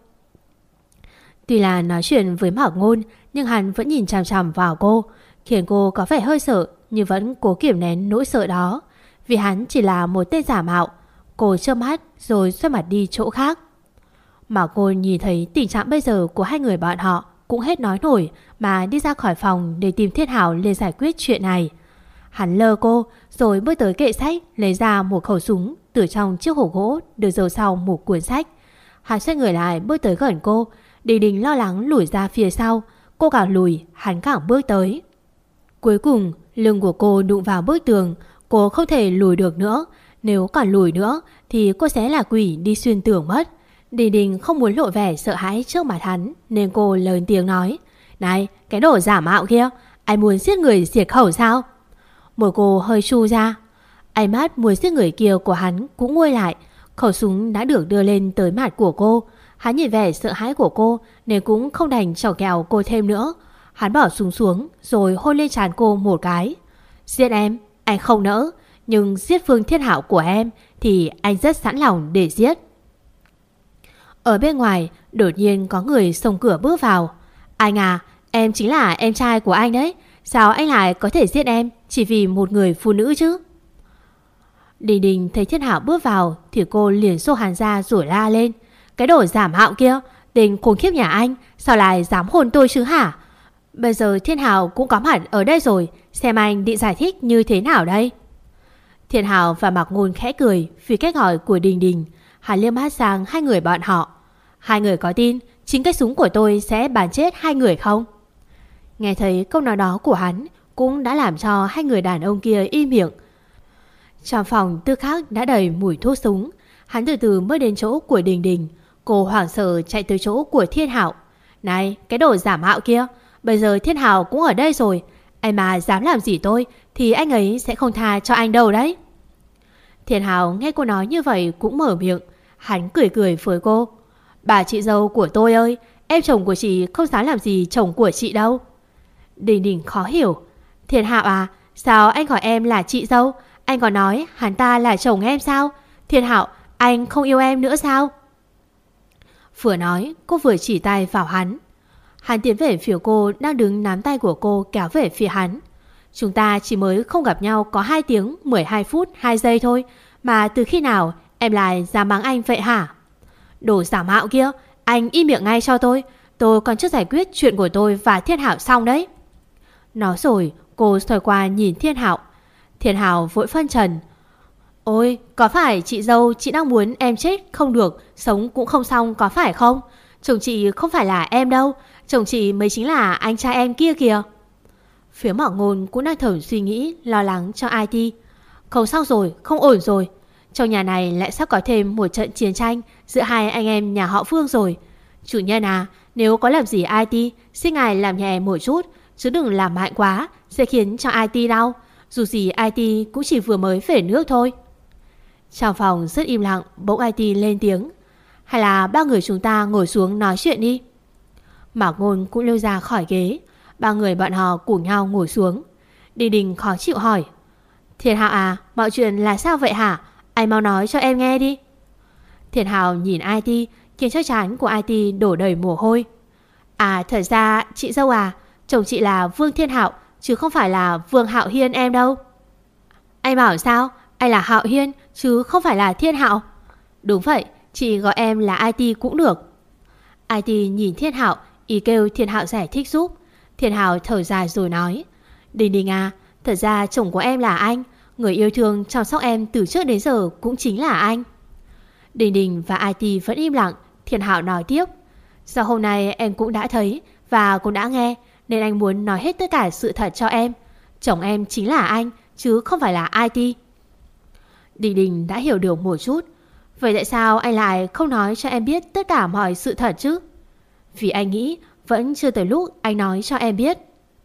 Tuy là nói chuyện với Mạc Ngôn, nhưng hắn vẫn nhìn chằm chằm vào cô, khiến cô có vẻ hơi sợ, nhưng vẫn cố kiềm nén nỗi sợ đó. Vì hắn chỉ là một tên giả mạo. Cô chớp mắt rồi xoay mặt đi chỗ khác. Mạc Ngôn nhìn thấy tình trạng bây giờ của hai người bọn họ cũng hết nói nổi, mà đi ra khỏi phòng để tìm Thiên Hạo lên giải quyết chuyện này. Hắn lơ cô rồi bước tới kệ sách, lấy ra một khẩu súng từ trong chiếc hộp gỗ được giấu sau một cuốn sách. Hắn xoay người lại bước tới gần cô. Đình Đình lo lắng lùi ra phía sau. Cô càng lùi, hắn càng bước tới. Cuối cùng lưng của cô đụng vào bức tường. Cô không thể lùi được nữa. Nếu còn lùi nữa thì cô sẽ là quỷ đi xuyên tường mất. Đình Đình không muốn lộ vẻ sợ hãi trước mặt hắn, nên cô lớn tiếng nói: Này, cái đồ giả mạo kia, anh muốn giết người diệt khẩu sao? Môi cô hơi chu ra. Ánh mắt muốn giết người kia của hắn cũng nguôi lại. Khẩu súng đã được đưa lên tới mặt của cô. Hắn nhìn vẻ sợ hãi của cô nên cũng không đành chọc kẹo cô thêm nữa. Hắn bỏ súng xuống rồi hôn lên trán cô một cái. Giết em, anh không nỡ. Nhưng giết Phương Thiên Hạo của em thì anh rất sẵn lòng để giết. Ở bên ngoài đột nhiên có người xông cửa bước vào. Anh à, em chính là em trai của anh đấy. Sao anh lại có thể giết em chỉ vì một người phụ nữ chứ? Đình Đình thấy Thiên Hạo bước vào thì cô liền xô hắn ra rồi la lên: Cái đồ giả mạo kia, tên khốn khiếp nhà anh, sao lại dám hôn tôi chứ hả? Bây giờ Thiên Hạo cũng có mặt ở đây rồi, xem anh định giải thích như thế nào đây? Thiên Hạo và Mạc Ngôn khẽ cười vì cách gọi của Đình Đình. Hắn liếc mắt sang hai người bọn họ. Hai người có tin chính cái súng của tôi sẽ bắn chết hai người không? Nghe thấy câu nói đó của hắn cũng đã làm cho hai người đàn ông kia im miệng. Trong phòng tức khắc đã đầy mùi thuốc súng. Hắn từ từ bước đến chỗ của Đình Đình. Cô hoảng sợ chạy tới chỗ của Thiên Hạo. Này, cái đồ giả mạo kia, bây giờ Thiên Hạo cũng ở đây rồi. Anh mà dám làm gì tôi thì anh ấy sẽ không tha cho anh đâu đấy. Thiên Hạo nghe cô nói như vậy cũng mở miệng. Hắn cười cười với cô: Bà chị dâu của tôi ơi, em chồng của chị không dám làm gì chồng của chị đâu. Đình Đình khó hiểu: Thiên Hạo à, sao anh gọi em là chị dâu? Anh còn nói hắn ta là chồng em sao? Thiên Hạo, anh không yêu em nữa sao? Vừa nói cô vừa chỉ tay vào hắn. Hắn tiến về phía cô đang đứng nắm tay của cô kéo về phía hắn. Chúng ta chỉ mới không gặp nhau có 2 tiếng 12 phút 2 giây thôi, mà từ khi nào em lại dám mắng anh vậy hả? Đồ giả mạo kia, anh im miệng ngay cho tôi. Tôi còn chưa giải quyết chuyện của tôi và Thiên Hạo xong đấy. Nói rồi cô xoay qua nhìn Thiên Hạo. Thiên Hạo vội phân trần: Ôi, có phải chị dâu chị đang muốn em chết không được, sống cũng không xong có phải không? Chồng chị không phải là em đâu, chồng chị mới chính là anh trai em kia kìa. Phía Mạc Ngôn cũng đang thầm suy nghĩ, lo lắng cho IT. Không xong rồi, không ổn rồi. Trong nhà này lại sắp có thêm một trận chiến tranh giữa hai anh em nhà họ Phương rồi. Chủ nhân à, nếu có làm gì IT, xin ngài làm nhẹ một chút, chứ đừng làm mạnh quá, sẽ khiến cho IT đau. Dù gì IT cũng chỉ vừa mới về nước thôi. Trong phòng rất im lặng, bỗng IT lên tiếng: Hay là ba người chúng ta ngồi xuống nói chuyện đi. Mạc Ngôn cũng leo ra khỏi ghế. Ba người bọn họ cùng nhau ngồi xuống. Đình Đình khó chịu hỏi: Thiên Hạo à, mọi chuyện là sao vậy hả? Anh mau nói cho em nghe đi. Thiên Hạo nhìn IT, khiến cho trán của IT đổ đầy mồ hôi. À, thật ra chị dâu à, chồng chị là Vương Thiên Hạo, chứ không phải là Vương Hạo Hiên em đâu. Anh bảo sao? Anh là Hạo Hiên chứ không phải là Thiên Hạo. Đúng vậy, Chị gọi em là IT cũng được. IT nhìn Thiên Hạo, ý kêu Thiên Hạo giải thích giúp. Thiên Hạo thở dài rồi nói: Đình Đình à, thật ra chồng của em là anh. Người yêu thương chăm sóc em từ trước đến giờ cũng chính là anh. Đình Đình và IT vẫn im lặng. Thiên Hạo nói tiếp: Do hôm nay em cũng đã thấy và cũng đã nghe, nên anh muốn nói hết tất cả sự thật cho em. Chồng em chính là anh, chứ không phải là IT. Đình Đình đã hiểu được một chút. Vậy tại sao anh lại không nói cho em biết tất cả mọi sự thật chứ? Vì anh nghĩ vẫn chưa tới lúc anh nói cho em biết.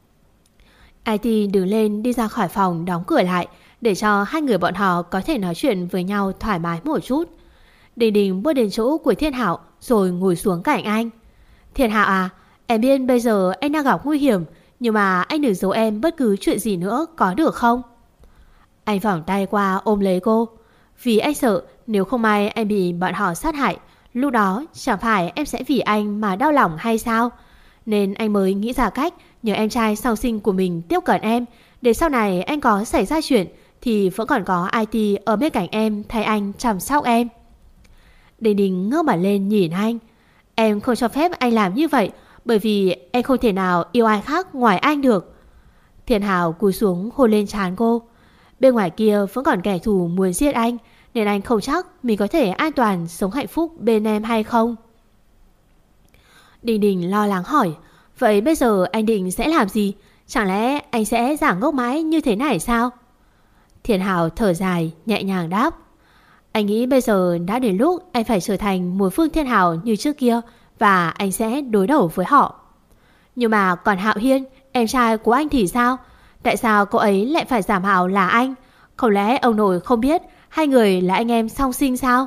IT đứng lên đi ra khỏi phòng, đóng cửa lại để cho hai người bọn họ có thể nói chuyện với nhau thoải mái một chút. Đình Đình bước đến chỗ của Thiên Hạo rồi ngồi xuống cạnh anh. Thiên Hạo à, em biết bây giờ anh đang gặp nguy hiểm, nhưng mà anh đừng giấu em bất cứ chuyện gì nữa, có được không? Anh vòng tay qua ôm lấy cô. Vì anh sợ nếu không may anh bị bọn họ sát hại, lúc đó chẳng phải em sẽ vì anh mà đau lòng hay sao? Nên anh mới nghĩ ra cách nhờ em trai sau sinh của mình tiếp cận em, để sau này anh có xảy ra chuyện thì vẫn còn có IT ở bên cạnh em thay anh chăm sóc em. Đình Đình ngước mặt lên nhìn anh. Em không cho phép anh làm như vậy, bởi vì em không thể nào yêu ai khác ngoài anh được. Thiên Hạo cúi xuống hôn lên trán cô. Bên ngoài kia vẫn còn kẻ thù muốn giết anh, nên anh không chắc mình có thể an toàn sống hạnh phúc bên em hay không. Đình Đình lo lắng hỏi: Vậy bây giờ anh định sẽ làm gì? Chẳng lẽ anh sẽ giả ngốc mãi như thế này sao? Thiên Hạo thở dài nhẹ nhàng đáp: Anh nghĩ bây giờ đã đến lúc anh phải trở thành một Phương Thiên Hạo như trước kia, và anh sẽ đối đầu với họ. Nhưng mà còn Hạo Hiên, em trai của anh thì sao? Tại sao cô ấy lại phải giảm Hạo là anh? Không lẽ ông nội không biết hai người là anh em song sinh sao?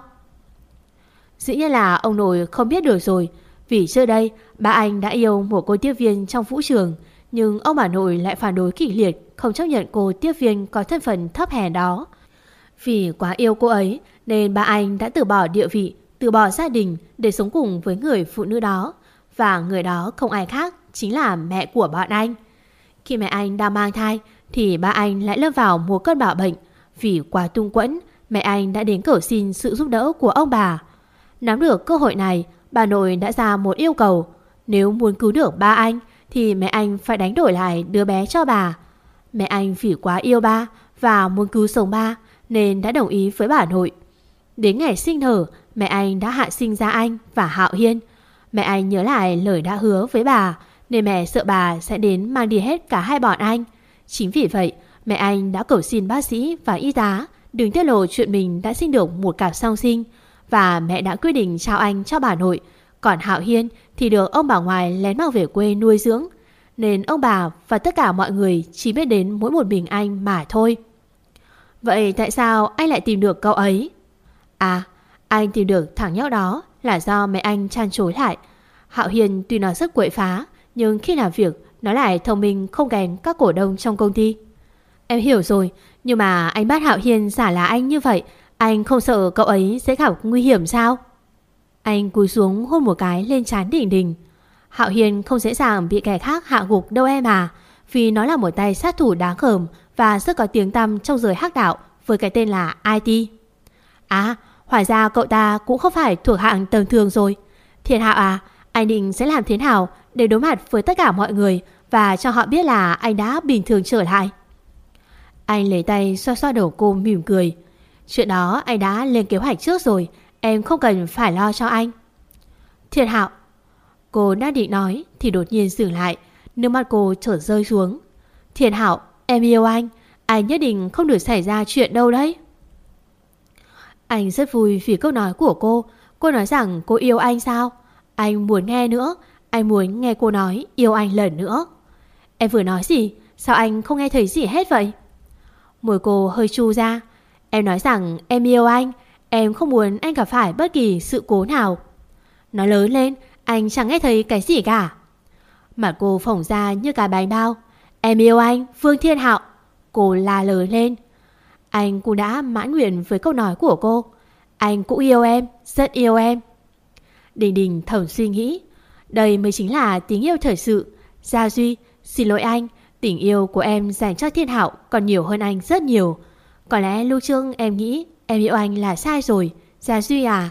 Dĩ nhiên là ông nội không biết được rồi. Vì trước đây ba anh đã yêu một cô tiếp viên trong vũ trường, nhưng ông bà nội lại phản đối kịch liệt, không chấp nhận cô tiếp viên có thân phận thấp hèn đó. Vì quá yêu cô ấy nên ba anh đã từ bỏ địa vị, từ bỏ gia đình để sống cùng với người phụ nữ đó. Và người đó không ai khác, chính là mẹ của bọn anh. Khi mẹ anh đang mang thai thì ba anh lại lâm vào một cơn bạo bệnh. Vì quá tung quẫn, mẹ anh đã đến cầu xin sự giúp đỡ của ông bà. Nắm được cơ hội này, bà nội đã ra một yêu cầu: nếu muốn cứu được ba anh thì mẹ anh phải đánh đổi lại đứa bé cho bà. Mẹ anh vì quá yêu ba và muốn cứu sống ba nên đã đồng ý với bà nội. Đến ngày sinh nở, mẹ anh đã hạ sinh ra anh và Hạo Hiên. Mẹ anh nhớ lại lời đã hứa với bà, nên mẹ sợ bà sẽ đến mang đi hết cả hai bọn anh. Chính vì vậy, mẹ anh đã cầu xin bác sĩ và y tá đừng tiết lộ chuyện mình đã sinh được một cặp song sinh. Và mẹ đã quyết định trao anh cho bà nội. Còn Hạo Hiên thì được ông bà ngoại lén mang về quê nuôi dưỡng, nên ông bà và tất cả mọi người chỉ biết đến mỗi một mình anh mà thôi. Vậy tại sao anh lại tìm được cậu ấy? À, anh tìm được thằng nhóc đó là do mẹ anh chăn chối lại. Hạo Hiên tuy nó rất quậy phá, nhưng khi làm việc nó lại thông minh không kém các cổ đông trong công ty. Em hiểu rồi, nhưng mà anh bắt Hạo Hiên giả là anh như vậy, anh không sợ cậu ấy sẽ gặp nguy hiểm sao? Anh cúi xuống hôn một cái lên trán Đình Đình. Hạo Hiên không dễ dàng bị kẻ khác hạ gục đâu em à, vì nó là một tay sát thủ đáng gờm và rất có tiếng tăm trong giới hắc đạo với cái tên là IT. À, hóa ra cậu ta cũng không phải thuộc hạng tầm thường rồi. Thiên Hạo à, anh định sẽ làm thế nào để đối mặt với tất cả mọi người và cho họ biết là anh đã bình thường trở lại? Anh lấy tay xoa xoa đầu cô mỉm cười. Chuyện đó anh đã lên kế hoạch trước rồi, em không cần phải lo cho anh. Thiên Hạo, cô đang định nói thì đột nhiên dừng lại, nước mắt cô chợt rơi xuống. Thiên Hạo, em yêu anh nhất định không được xảy ra chuyện đâu đấy. Anh rất vui vì câu nói của cô nói rằng cô yêu anh sao? Anh muốn nghe nữa, anh muốn nghe cô nói yêu anh lần nữa. Em vừa nói gì? Sao anh không nghe thấy gì hết vậy? Môi cô hơi chu ra. Em nói rằng em yêu anh, em không muốn anh gặp phải bất kỳ sự cố nào. Nói lớn lên, anh chẳng nghe thấy cái gì cả. Mặt cô phồng ra như cái bánh bao. Em yêu anh, Phương Thiên Hạo. Cô la lớn lên. Anh cũng đã mãn nguyện với câu nói của cô. Anh cũng yêu em, rất yêu em. Đình Đình thầm suy nghĩ. Đây mới chính là tình yêu thật sự. Gia Duy, xin lỗi anh, tình yêu của em dành cho Thiên Hạo còn nhiều hơn anh rất nhiều. Có lẽ lúc trước em nghĩ em yêu anh là sai rồi. Gia Duy à,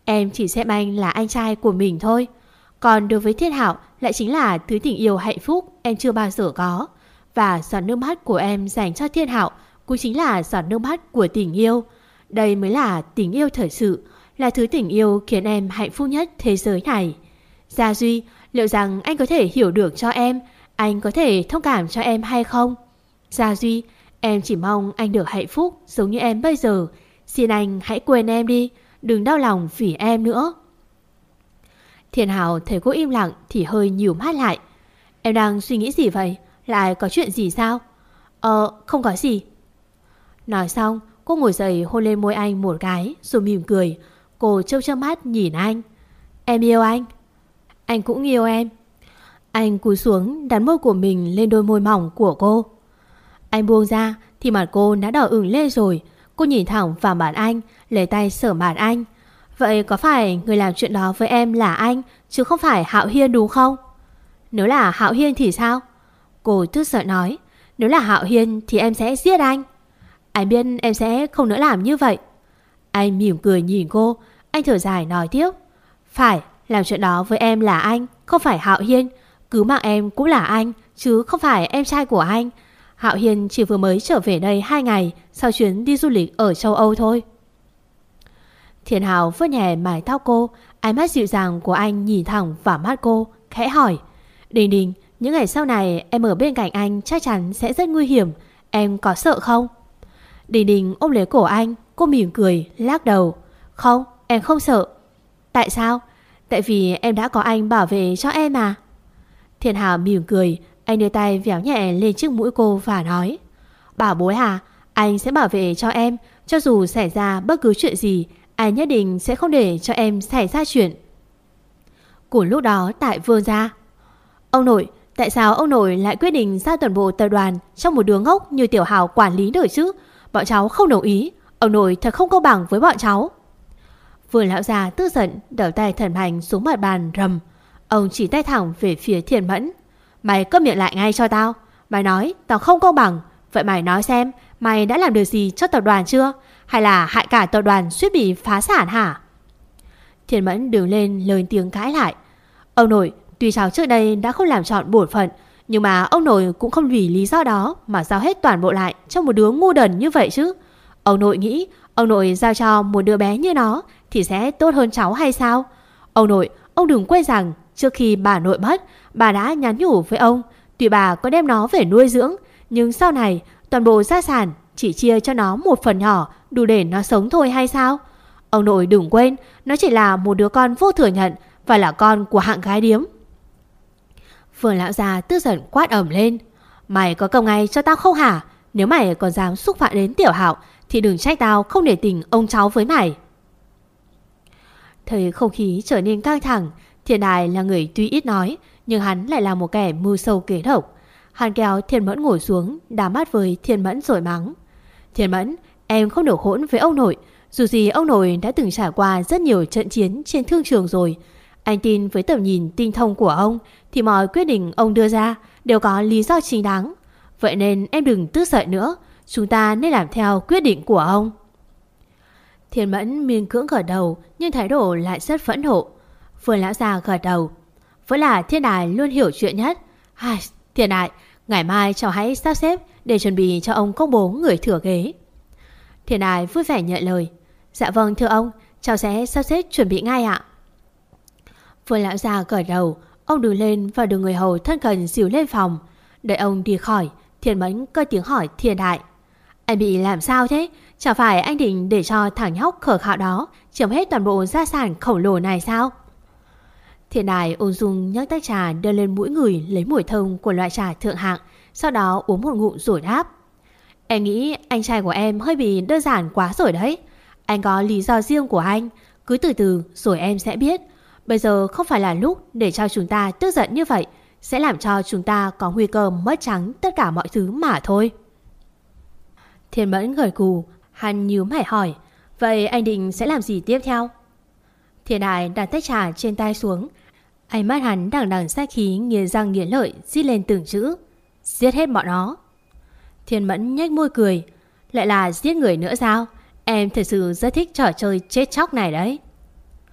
Em chỉ xem anh là anh trai của mình thôi. Còn đối với Thiên Hạo lại chính là thứ tình yêu hạnh phúc em chưa bao giờ có. Và giọt nước mắt của em dành cho Thiên Hạo cũng chính là giọt nước mắt của tình yêu. Đây mới là tình yêu thật sự, là thứ tình yêu khiến em hạnh phúc nhất thế giới này. Gia Duy, liệu rằng anh có thể hiểu được cho em, anh có thể thông cảm cho em hay không? Gia Duy, em chỉ mong anh được hạnh phúc giống như em bây giờ. Xin anh hãy quên em đi, đừng đau lòng vì em nữa. Thiên Hạo thấy cô im lặng thì hơi nhíu mắt lại. Em đang suy nghĩ gì vậy? Lại có chuyện gì sao? Không có gì. Nói xong, cô ngồi dậy hôn lên môi anh một cái rồi mỉm cười. Cô trâu trơ mắt nhìn anh. Em yêu anh. Anh cũng yêu em. Anh cúi xuống đặt môi của mình lên đôi môi mỏng của cô. Anh buông ra thì mặt cô đã đỏ ửng lên rồi. Cô nhìn thẳng vào mặt anh, lấy tay sờ mặt anh. Vậy có phải người làm chuyện đó với em là anh, chứ không phải Hạo Hiên đúng không? Nếu là Hạo Hiên thì sao? Cô tức giận nói. Nếu là Hạo Hiên thì em sẽ giết anh. Anh biết em sẽ không nỡ làm như vậy. Anh mỉm cười nhìn cô. Anh thở dài nói tiếp. Phải, làm chuyện đó với em là anh, không phải Hạo Hiên. Cứ mặc em cũng là anh, chứ không phải em trai của anh. Hạo Hiên chỉ vừa mới trở về đây 2 ngày sau chuyến đi du lịch ở châu Âu thôi. Thiên Hạo vuốt nhẹ mái tóc cô. Ánh mắt dịu dàng của anh nhìn thẳng vào mắt cô, khẽ hỏi. Đình Đình, những ngày sau này em ở bên cạnh anh chắc chắn sẽ rất nguy hiểm. Em có sợ không? Đình Đình ôm lấy cổ anh. Cô mỉm cười, lắc đầu. Không, em không sợ. Tại sao? Tại vì em đã có anh bảo vệ cho em mà. Thiên Hạo mỉm cười. Anh đưa tay véo nhẹ lên trước mũi cô và nói. Bảo bối à, anh sẽ bảo vệ cho em. Cho dù xảy ra bất cứ chuyện gì, anh nhất định sẽ không để cho em xảy ra chuyện. Cùng lúc đó tại Vương gia. Ông nội, tại sao ông nội lại quyết định giao toàn bộ tập đoàn cho một đứa ngốc như Tiểu Hào quản lý được chứ? Bọn cháu không đồng ý. Ông nội thật không công bằng với bọn cháu. Vương lão già tức giận đầu tay thần hành xuống mặt bàn rầm. Ông chỉ tay thẳng về phía Thiên Mẫn. Mày câm miệng lại ngay cho tao. Mày nói tao không công bằng. Vậy mày nói xem, mày đã làm được gì cho tập đoàn chưa? Hay là hại cả tập đoàn suýt bị phá sản hả? Thiên Mẫn đứng lên lớn tiếng cãi lại. Ông nội, tuy cháu trước đây đã không làm trọn bổn phận, nhưng mà ông nội cũng không vì lý do đó mà giao hết toàn bộ lại cho một đứa ngu đần như vậy chứ. Ông nội nghĩ ông nội giao cho một đứa bé như nó thì sẽ tốt hơn cháu hay sao? Ông nội, ông đừng quên rằng trước khi bà nội mất, bà đã nhắn nhủ với ông. Tuy bà có đem nó về nuôi dưỡng, nhưng sau này toàn bộ gia sản chỉ chia cho nó một phần nhỏ đủ để nó sống thôi hay sao? Ông nội đừng quên, nó chỉ là một đứa con vô thừa nhận và là con của hạng gái điếm. Vương lão già tức giận quát ầm lên. Mày có công ngay cho tao không hả? Nếu mày còn dám xúc phạm đến Tiểu Hạo thì đừng trách tao không để tình ông cháu với mày. Thấy không khí trở nên căng thẳng, Thiên Đài là người tuy ít nói, nhưng hắn lại là một kẻ mưu sâu kế độc. Hắn kéo Thiên Mẫn ngồi xuống, đá mắt với Thiên Mẫn rồi mắng. Thiên Mẫn, em không được hỗn với ông nội. Dù gì ông nội đã từng trải qua rất nhiều trận chiến trên thương trường rồi. Anh tin với tầm nhìn tinh thông của ông thì mọi quyết định ông đưa ra đều có lý do chính đáng. Vậy nên em đừng tức giận nữa. Chúng ta nên làm theo quyết định của ông. Thiên Mẫn miên cưỡng gật đầu, nhưng thái độ lại rất phẫn nộ. Vương lão già gật đầu. Vẫn là Thiên Đài luôn hiểu chuyện nhất. Thiên Đại, ngày mai cháu hãy sắp xếp để chuẩn bị cho ông công bố người thừa kế. Thiên Đài vui vẻ nhận lời. Dạ vâng thưa ông, cháu sẽ sắp xếp chuẩn bị ngay ạ. Vương lão già gật đầu. Ông đứng lên và được người hầu thân cận dìu lên phòng. Đợi ông đi khỏi, Thiên Mẫn cất tiếng hỏi Thiên Đại. Anh bị làm sao thế? Chả phải anh định để cho thằng nhóc khờ khạo đó chiếm hết toàn bộ gia sản khổng lồ này sao? Thiên Đài ung dung nhấc tách trà đưa lên mũi người lấy mùi thơm của loại trà thượng hạng, sau đó uống một ngụm rồi đáp. Em nghĩ anh trai của em hơi bị đơn giản quá rồi đấy. Anh có lý do riêng của anh, cứ từ từ rồi em sẽ biết. Bây giờ không phải là lúc để cho chúng ta tức giận như vậy, sẽ làm cho chúng ta có nguy cơ mất trắng tất cả mọi thứ mà thôi. Thiên Mẫn gật gù, hắn nhíu mày hỏi. Vậy anh định sẽ làm gì tiếp theo? Thiên Đại đặt tách trà trên tay xuống. Ánh mắt hắn đằng đằng sát khí, nghiến răng nghiến lợi, rít lên từng chữ. Giết hết bọn nó. Thiên Mẫn nhếch môi cười. Lại là giết người nữa sao? Em thật sự rất thích trò chơi chết chóc này đấy.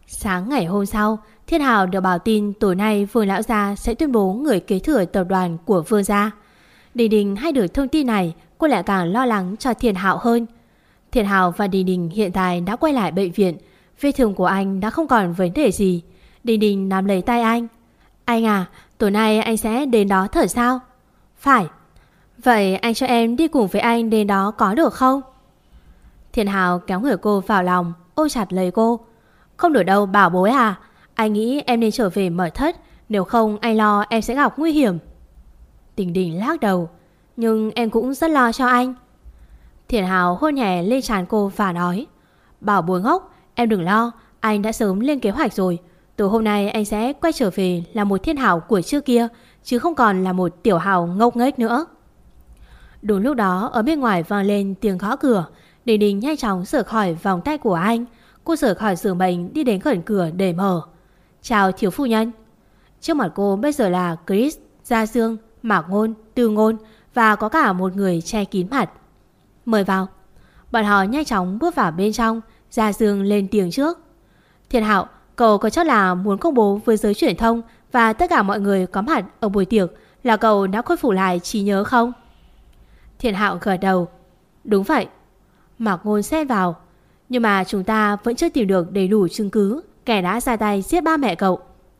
Sáng ngày hôm sau, Thiên Hào được báo tin tối nay Vương lão gia sẽ tuyên bố người kế thừa tập đoàn của Vương gia. Đình Đình hay được thông tin này, cô lại càng lo lắng cho Thiên Hạo hơn. Thiên Hạo và Đình Đình hiện tại đã quay lại bệnh viện. Vết thương của anh đã không còn vấn đề gì. Đình Đình nắm lấy tay anh. Anh à, tối nay anh sẽ đến đó thật sao? Phải. Vậy anh cho em đi cùng với anh đến đó có được không? Thiên Hạo kéo người cô vào lòng, ôm chặt lấy cô. Không được đâu bảo bối à. Anh nghĩ em nên trở về Mật Thất, nếu không anh lo em sẽ gặp nguy hiểm. Đình Đình lắc đầu. Nhưng em cũng rất lo cho anh. Thiên Hạo hôn nhẹ lên trán cô và nói, bảo bối ngốc, em đừng lo, anh đã sớm lên kế hoạch rồi. Từ hôm nay anh sẽ quay trở về là một Thiên Hạo của trước kia, chứ không còn là một tiểu hào ngốc nghếch nữa. Đúng lúc đó ở bên ngoài vang lên tiếng gõ cửa. Đình Đình nhanh chóng rời khỏi vòng tay của anh. Cô rời khỏi giường bệnh đi đến gần cửa để mở. Chào thiếu phu nhân. Trước mặt cô bây giờ là Chris, Gia Dương, Mạc Ngôn, Tư Ngôn và có cả một người che kín mặt. Mời vào. Bọn họ nhanh chóng bước vào bên trong. Gia Dương lên tiếng trước. Thiên Hạo, cậu có chắc là muốn công bố với giới truyền thông và tất cả mọi người có mặt ở buổi tiệc là cậu đã khôi phục lại trí nhớ không? Thiên Hạo gật đầu. Đúng vậy. Mạc Ngôn xen vào. Nhưng mà chúng ta vẫn chưa tìm được đầy đủ chứng cứ kẻ đã ra tay giết ba mẹ cậu.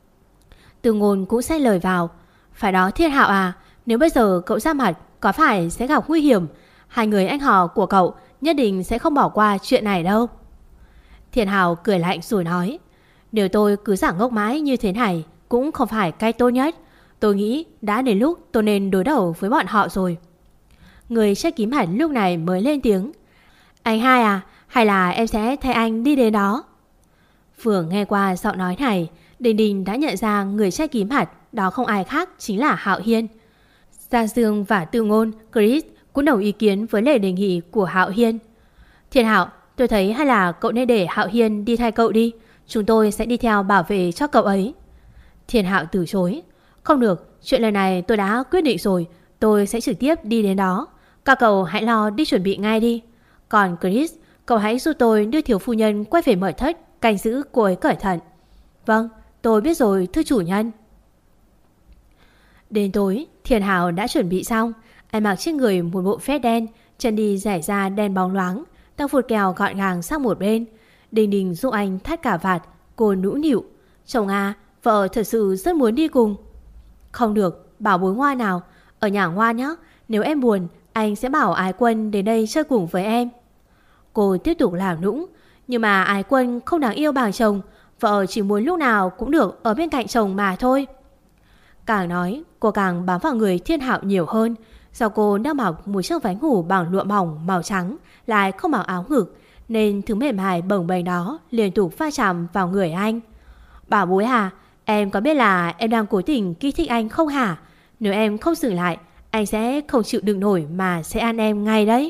Tư Ngôn cũng xen lời vào. Phải đó Thiên Hạo à, nếu bây giờ cậu ra mặt có phải sẽ gặp nguy hiểm. Hai người anh họ của cậu nhất định sẽ không bỏ qua chuyện này đâu. Thiên Hạo cười lạnh rồi nói, nếu tôi cứ giả ngốc mãi như thế này cũng không phải cách tốt nhất. Tôi nghĩ đã đến lúc tôi nên đối đầu với bọn họ rồi. Người che kín mặt lúc này mới lên tiếng. Anh hai à, hay là em sẽ thay anh đi đến đó? Vừa nghe qua giọng nói này, Đình Đình đã nhận ra người che kín mặt đó không ai khác chính là Hạo Hiên. Gia Dương và Tư Ngôn, Chris cũng đồng ý kiến với lời đề nghị của Hạo Hiên. Thiên Hạo, tôi thấy hay là cậu nên để Hạo Hiên đi thay cậu đi. Chúng tôi sẽ đi theo bảo vệ cho cậu ấy. Thiên Hạo từ chối. Không được, chuyện lần này tôi đã quyết định rồi. Tôi sẽ trực tiếp đi đến đó. Các cậu hãy lo đi chuẩn bị ngay đi. Còn Chris, cậu hãy giúp tôi đưa thiếu phu nhân quay về Mật Thất, canh giữ cô ấy cẩn thận. Vâng, tôi biết rồi thưa chủ nhân. Đến tối, Thiên Hạo đã chuẩn bị xong. Anh mặc trên người một bộ vest đen, chân đi rải ra đen bóng loáng, tóc phụt kèo gọn gàng sang một bên. Đình Đình giúp anh thắt cả vạt. Cô nũng nịu. Chồng à, vợ thật sự rất muốn đi cùng. Không được, bảo bối ngoan nào. Ở nhà ngoan nhé. Nếu em buồn, anh sẽ bảo Ái Quân đến đây chơi cùng với em. Cô tiếp tục làm nũng. Nhưng mà Ái Quân không đáng yêu bằng chồng. Vợ chỉ muốn lúc nào cũng được ở bên cạnh chồng mà thôi. Càng nói, cô càng bám vào người Thiên Hạo nhiều hơn. Do cô đang mặc một chiếc váy ngủ bằng lụa mỏng màu trắng, lại không mặc áo ngực, nên thứ mềm mại bồng bềnh đó liên tục va chạm vào người anh. Bảo bối à, em có biết là em đang cố tình kích thích anh không hả? Nếu em không dừng lại, anh sẽ không chịu đựng nổi mà sẽ ăn em ngay đấy.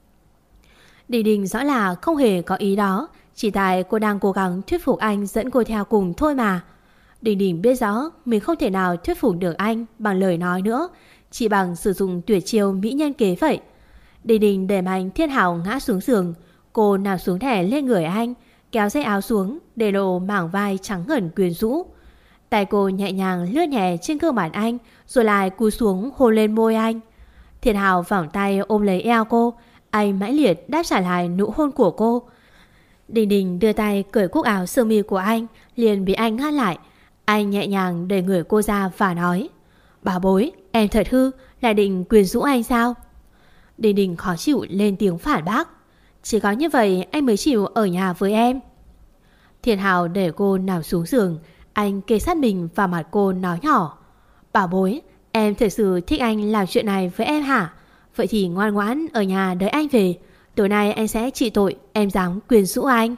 Đình Đình rõ là không hề có ý đó, chỉ tại cô đang cố gắng thuyết phục anh dẫn cô theo cùng thôi mà. Đình Đình biết rõ mình không thể nào thuyết phục được anh bằng lời nói nữa, chỉ bằng sử dụng tuyệt chiêu mỹ nhân kế vậy. Đình Đình để mạnh Thiên Hạo ngã xuống giường. Cô nằm xuống thẻ lên người anh, kéo dây áo xuống để lộ mảng vai trắng ngần quyến rũ. Tay cô nhẹ nhàng lướt nhẹ trên gương mặt anh, rồi lại cúi xuống hôn lên môi anh. Thiên Hạo vòng tay ôm lấy eo cô. Anh mãnh liệt đáp trả lại nụ hôn của cô. Đình Đình đưa tay cởi cúc áo sơ mi của anh, liền bị anh ngăn lại. Anh nhẹ nhàng đẩy người cô ra và nói, bà bối, em thật hư, lại định quyến rũ anh sao? Đình Đình khó chịu lên tiếng phản bác. Chỉ có như vậy anh mới chịu ở nhà với em. Thiên Hạo để cô nằm xuống giường. Anh kề sát mình vào mặt cô nói nhỏ, bà bối, em thật sự thích anh làm chuyện này với em hả? Vậy thì ngoan ngoãn ở nhà đợi anh về. Tối nay anh sẽ trị tội em dám quyến rũ anh.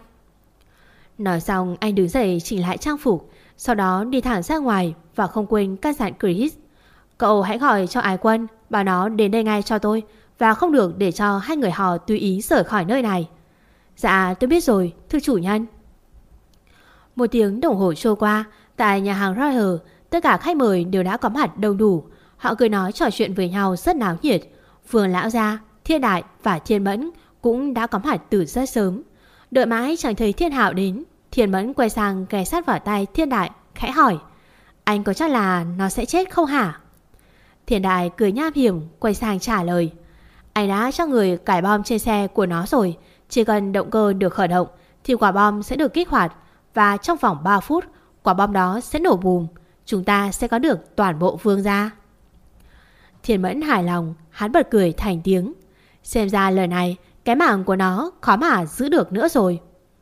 Nói xong anh đứng dậy chỉnh lại trang phục, sau đó đi thẳng ra ngoài và không quên căn dặn Chris. Cậu hãy gọi cho Ái Quân, bảo nó đến đây ngay cho tôi, và không được để cho hai người họ tùy ý rời khỏi nơi này. Dạ tôi biết rồi thưa chủ nhân. Một tiếng đồng hồ trôi qua, tại nhà hàng Royal, tất cả khách mời đều đã có mặt đông đủ. Họ cười nói trò chuyện với nhau rất náo nhiệt. Vương lão gia, Thiên Đại và Thiên Mẫn cũng đã có mặt từ rất sớm. Đợi mãi chẳng thấy Thiên Hạo đến, Thiên Mẫn quay sang ghé sát vào tay Thiên Đại, khẽ hỏi: Anh có chắc là nó sẽ chết không hả? Thiên Đại cười nham hiểm quay sang trả lời: Anh đã cho người cài bom trên xe của nó rồi. Chỉ cần động cơ được khởi động thì quả bom sẽ được kích hoạt, và trong vòng 3 phút quả bom đó sẽ nổ bùm. Chúng ta sẽ có được toàn bộ Vương gia. Thiên Mẫn hài lòng, hắn bật cười thành tiếng. Xem ra lời này cái mạng của nó khó mà giữ được nữa rồi.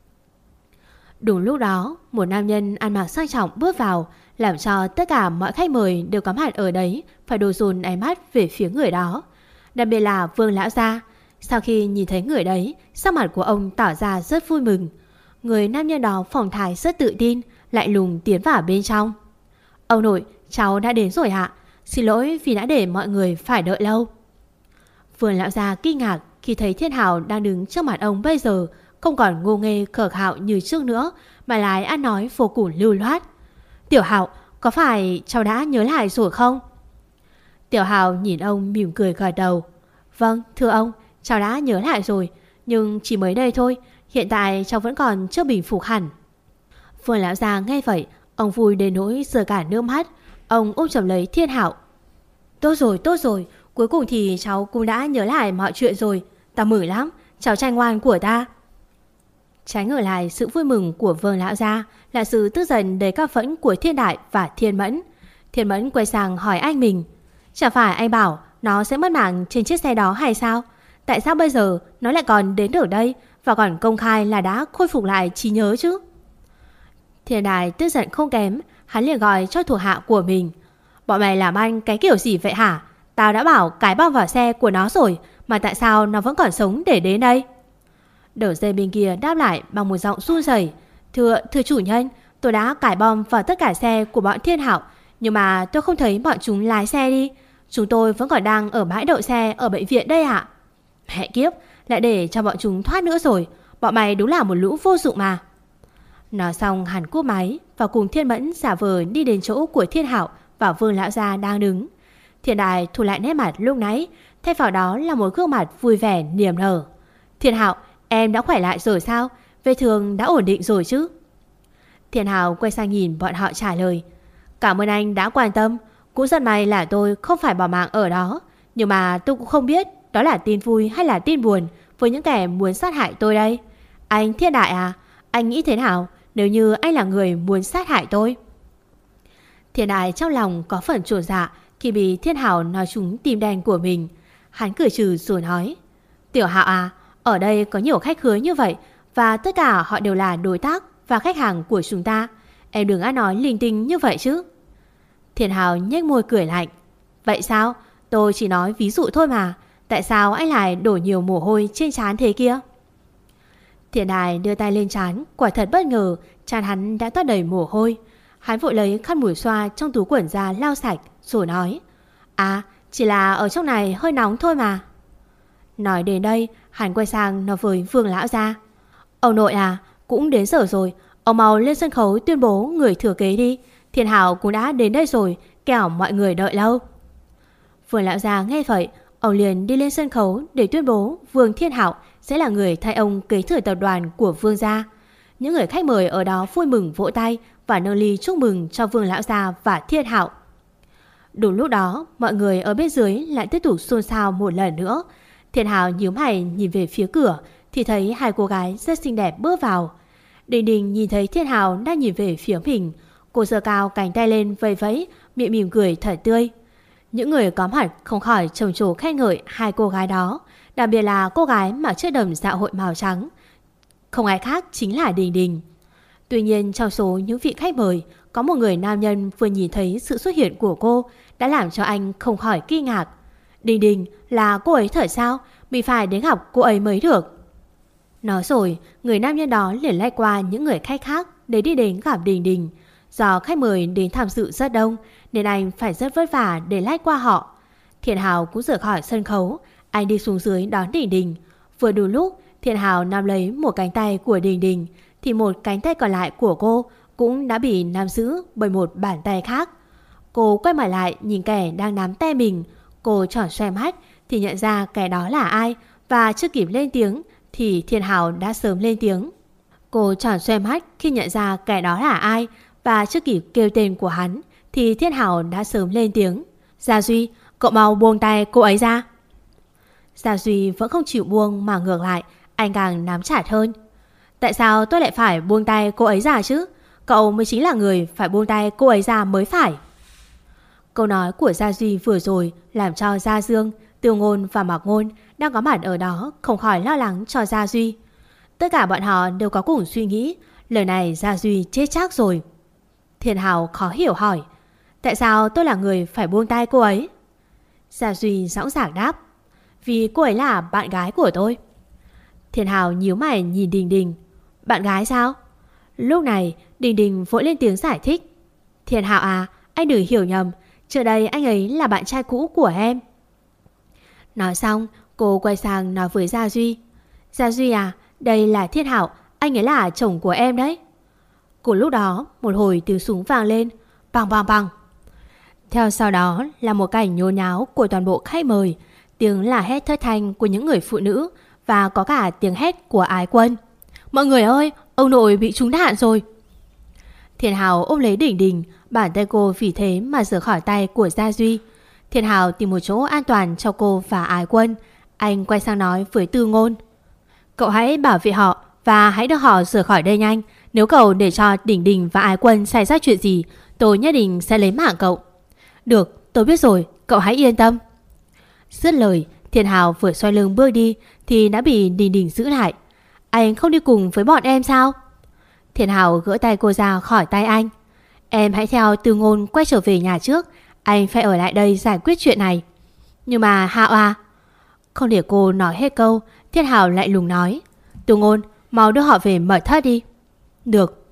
Đúng lúc đó, một nam nhân ăn mặc sang trọng bước vào, làm cho tất cả mọi khách mời đều có mặt ở đấy phải đổ dồn ánh mắt về phía người đó. Đặc biệt là Vương lão gia. Sau khi nhìn thấy người đấy, sắc mặt của ông tỏ ra rất vui mừng. Người nam nhân đó phong thái rất tự tin, lại lùng tiến vào bên trong. Ông nội, cháu đã đến rồi ạ. Xin lỗi vì đã để mọi người phải đợi lâu. Vương lão gia kinh ngạc khi thấy Thiên Hào đang đứng trước mặt ông bây giờ không còn ngô nghê khờ khạo như trước nữa, mà lại ăn nói vô cùng lưu loát. Tiểu Hào, có phải cháu đã nhớ lại rồi không? Tiểu Hào nhìn ông mỉm cười gật đầu. Vâng, thưa ông, cháu đã nhớ lại rồi, nhưng chỉ mới đây thôi. Hiện tại cháu vẫn còn chưa bình phục hẳn. Vương lão gia nghe vậy, ông vui đến nỗi rơi cả nước mắt. Ông ôm chầm lấy Thiên Hạo. Tốt rồi, cuối cùng thì cháu cũng đã nhớ lại mọi chuyện rồi. Ta mừng lắm, cháu trai ngoan của ta. Trái ngược lại sự vui mừng của Vương lão gia là sự tức giận đầy căm phẫn của Thiên Đại và Thiên Mẫn. Thiên Mẫn quay sang hỏi anh mình: Chẳng phải anh bảo nó sẽ mất mạng trên chiếc xe đó hay sao? Tại sao bây giờ nó lại còn đến ở đây và còn công khai là đã khôi phục lại trí nhớ chứ? Thiên Đại tức giận không kém, hắn liền gọi cho thuộc hạ của mình: Bọn mày làm ăn cái kiểu gì vậy hả? Tao đã bảo cái bom vào xe của nó rồi, mà tại sao nó vẫn còn sống để đến đây? Đầu dây bên kia đáp lại bằng một giọng run rẩy: Thưa chủ nhân, tôi đã cài bom vào tất cả xe của bọn Thiên Hạo, nhưng mà tôi không thấy bọn chúng lái xe đi. Chúng tôi vẫn còn đang ở bãi đậu xe ở bệnh viện đây ạ. Mẹ kiếp, lại để cho bọn chúng thoát nữa rồi. Bọn mày đúng là một lũ vô dụng mà. Nói xong hắn cúp máy và cùng Thiên Mẫn giả vờ đi đến chỗ của Thiên Hạo và Vương lão gia đang đứng. Thiên Đại thu lại nét mặt lúc nãy, thay vào đó là một gương mặt vui vẻ niềm nở. Thiên Hạo, em đã khỏe lại rồi sao? Vết thương đã ổn định rồi chứ? Thiên Hạo quay sang nhìn bọn họ trả lời: Cảm ơn anh đã quan tâm. Cũng rất may là tôi không phải bỏ mạng ở đó, nhưng mà tôi cũng không biết đó là tin vui hay là tin buồn với những kẻ muốn sát hại tôi đây. Anh Thiên Đại à, anh nghĩ thế nào nếu như anh là người muốn sát hại tôi? Thiên Đại trong lòng có phần chột dạ khi bị Thiên Hạo nói trúng tim đen của mình. Hắn cười trừ rồi nói: Tiểu Hạo à, ở đây có nhiều khách khứa như vậy, và tất cả họ đều là đối tác và khách hàng của chúng ta. Em đừng ăn nói linh tinh như vậy chứ. Thiên Hạo nhếch môi cười lạnh: Vậy sao? Tôi chỉ nói ví dụ thôi mà. Tại sao anh lại đổ nhiều mồ hôi trên trán thế kia? Thiên Đại đưa tay lên trán, quả thật bất ngờ trán hắn đã toát đầy mồ hôi. Hắn vội lấy khăn mùi xoa trong túi quần ra lau sạch rồi nói: À, chỉ là ở trong này hơi nóng thôi mà. Nói đến đây, hắn quay sang nói với Vương lão gia: Ông nội à, cũng đến giờ rồi, ông mau lên sân khấu tuyên bố người thừa kế đi. Thiên Hạo cũng đã đến đây rồi, kẻo mọi người đợi lâu. Vương lão gia nghe vậy, ông liền đi lên sân khấu để tuyên bố Vương Thiên Hạo sẽ là người thay ông kế thừa tập đoàn của Vương gia. Những người khách mời ở đó vui mừng vỗ tay và nâng ly chúc mừng cho Vương lão gia và Thiên Hạo. Đúng lúc đó, mọi người ở bên dưới lại tiếp tục xôn xao một lần nữa. Thiên Hạo nhíu mày nhìn về phía cửa thì thấy hai cô gái rất xinh đẹp bước vào. Đình Đình nhìn thấy Thiên Hạo đang nhìn về phía mình, cô giơ cao cánh tay lên vẫy vẫy, miệng mỉm cười thật tươi. Những người có mặt không khỏi trầm trồ khen ngợi hai cô gái đó, đặc biệt là cô gái mặc chiếc đầm dạ hội màu trắng, không ai khác chính là Đình Đình. Tuy nhiên trong số những vị khách mời, có một người nam nhân vừa nhìn thấy sự xuất hiện của cô đã làm cho anh không khỏi kinh ngạc. Đình Đình là cô ấy thật sao? Mình phải đến gặp cô ấy mới được. Nói rồi, người nam nhân đó liền lách qua những người khách khác để đi đến gặp Đình Đình. Do khách mời đến tham dự rất đông nên anh phải rất vất vả để lách qua họ. Thiên Hào cũng rời khỏi sân khấu, anh đi xuống dưới đón Đình Đình. Vừa đủ lúc Thiên Hào nắm lấy một cánh tay của Đình Đình thì một cánh tay còn lại của cô cũng đã bị nắm giữ bởi một bàn tay khác. Cô quay mặt lại nhìn kẻ đang nắm tay mình. Cô tròn xoe mắt thì nhận ra kẻ đó là ai, và chưa kịp lên tiếng thì Thiên Hào đã sớm lên tiếng. Cô tròn xoe mắt khi nhận ra kẻ đó là ai, và chưa kịp kêu tên của hắn thì Thiên Hảo đã sớm lên tiếng. Gia Duy, cậu mau buông tay cô ấy ra. Gia Duy vẫn không chịu buông, mà ngược lại anh càng nắm chặt hơn. Tại sao tôi lại phải buông tay cô ấy ra chứ? Cậu mới chính là người phải buông tay cô ấy ra mới phải. Câu nói của Gia Duy vừa rồi làm cho Gia Dương, Tiêu Ngôn và Mạc Ngôn đang có mặt ở đó không khỏi lo lắng cho Gia Duy. Tất cả bọn họ đều có cùng suy nghĩ lời này Gia Duy chết chắc rồi. Thiên Hảo khó hiểu hỏi, tại sao tôi là người phải buông tay cô ấy? Gia Duy dõng dạc đáp, vì cô ấy là bạn gái của tôi. Thiên Hảo nhíu mày nhìn Đình Đình. Bạn gái sao? Lúc này Đình Đình vội lên tiếng giải thích. Thiên Hảo à, anh đừng hiểu nhầm, trước đây anh ấy là bạn trai cũ của em. Nói xong cô quay sang nói với Gia Duy. Gia Duy à, đây là Thiên Hảo, anh ấy là chồng của em đấy. Cùng lúc đó một hồi tiếng súng vang lên, bang bang bang. Theo sau đó là một cảnh nhốn nháo của toàn bộ khách mời, tiếng là hét thất thanh của những người phụ nữ, và có cả tiếng hét của Ái Quân. Mọi người ơi, ông nội bị trúng đạn rồi. Thiên Hảo ôm lấy Đình Đình, bàn tay cô vì thế mà rời khỏi tay của Gia Duy. Thiên Hảo tìm một chỗ an toàn cho cô và Ái Quân. Anh quay sang nói với Tư Ngôn, cậu hãy bảo vệ họ và hãy đưa họ rời khỏi đây nhanh. Nếu cậu để cho Đình Đình và Ái Quân xảy ra chuyện gì, tôi nhất định sẽ lấy mạng cậu. Được, tôi biết rồi, cậu hãy yên tâm. Dứt lời, Thiên Hảo vừa xoay lưng bước đi thì đã bị Đình Đình giữ lại. Anh không đi cùng với bọn em sao? Thiên Hảo gỡ tay cô ra khỏi tay anh. Em hãy theo Tư Ngôn quay trở về nhà trước, anh phải ở lại đây giải quyết chuyện này. Nhưng mà Hạo à... Không để cô nói hết câu, Thiên Hảo lại lùng nói, Tư Ngôn, mau đưa họ về mật thất đi. Được.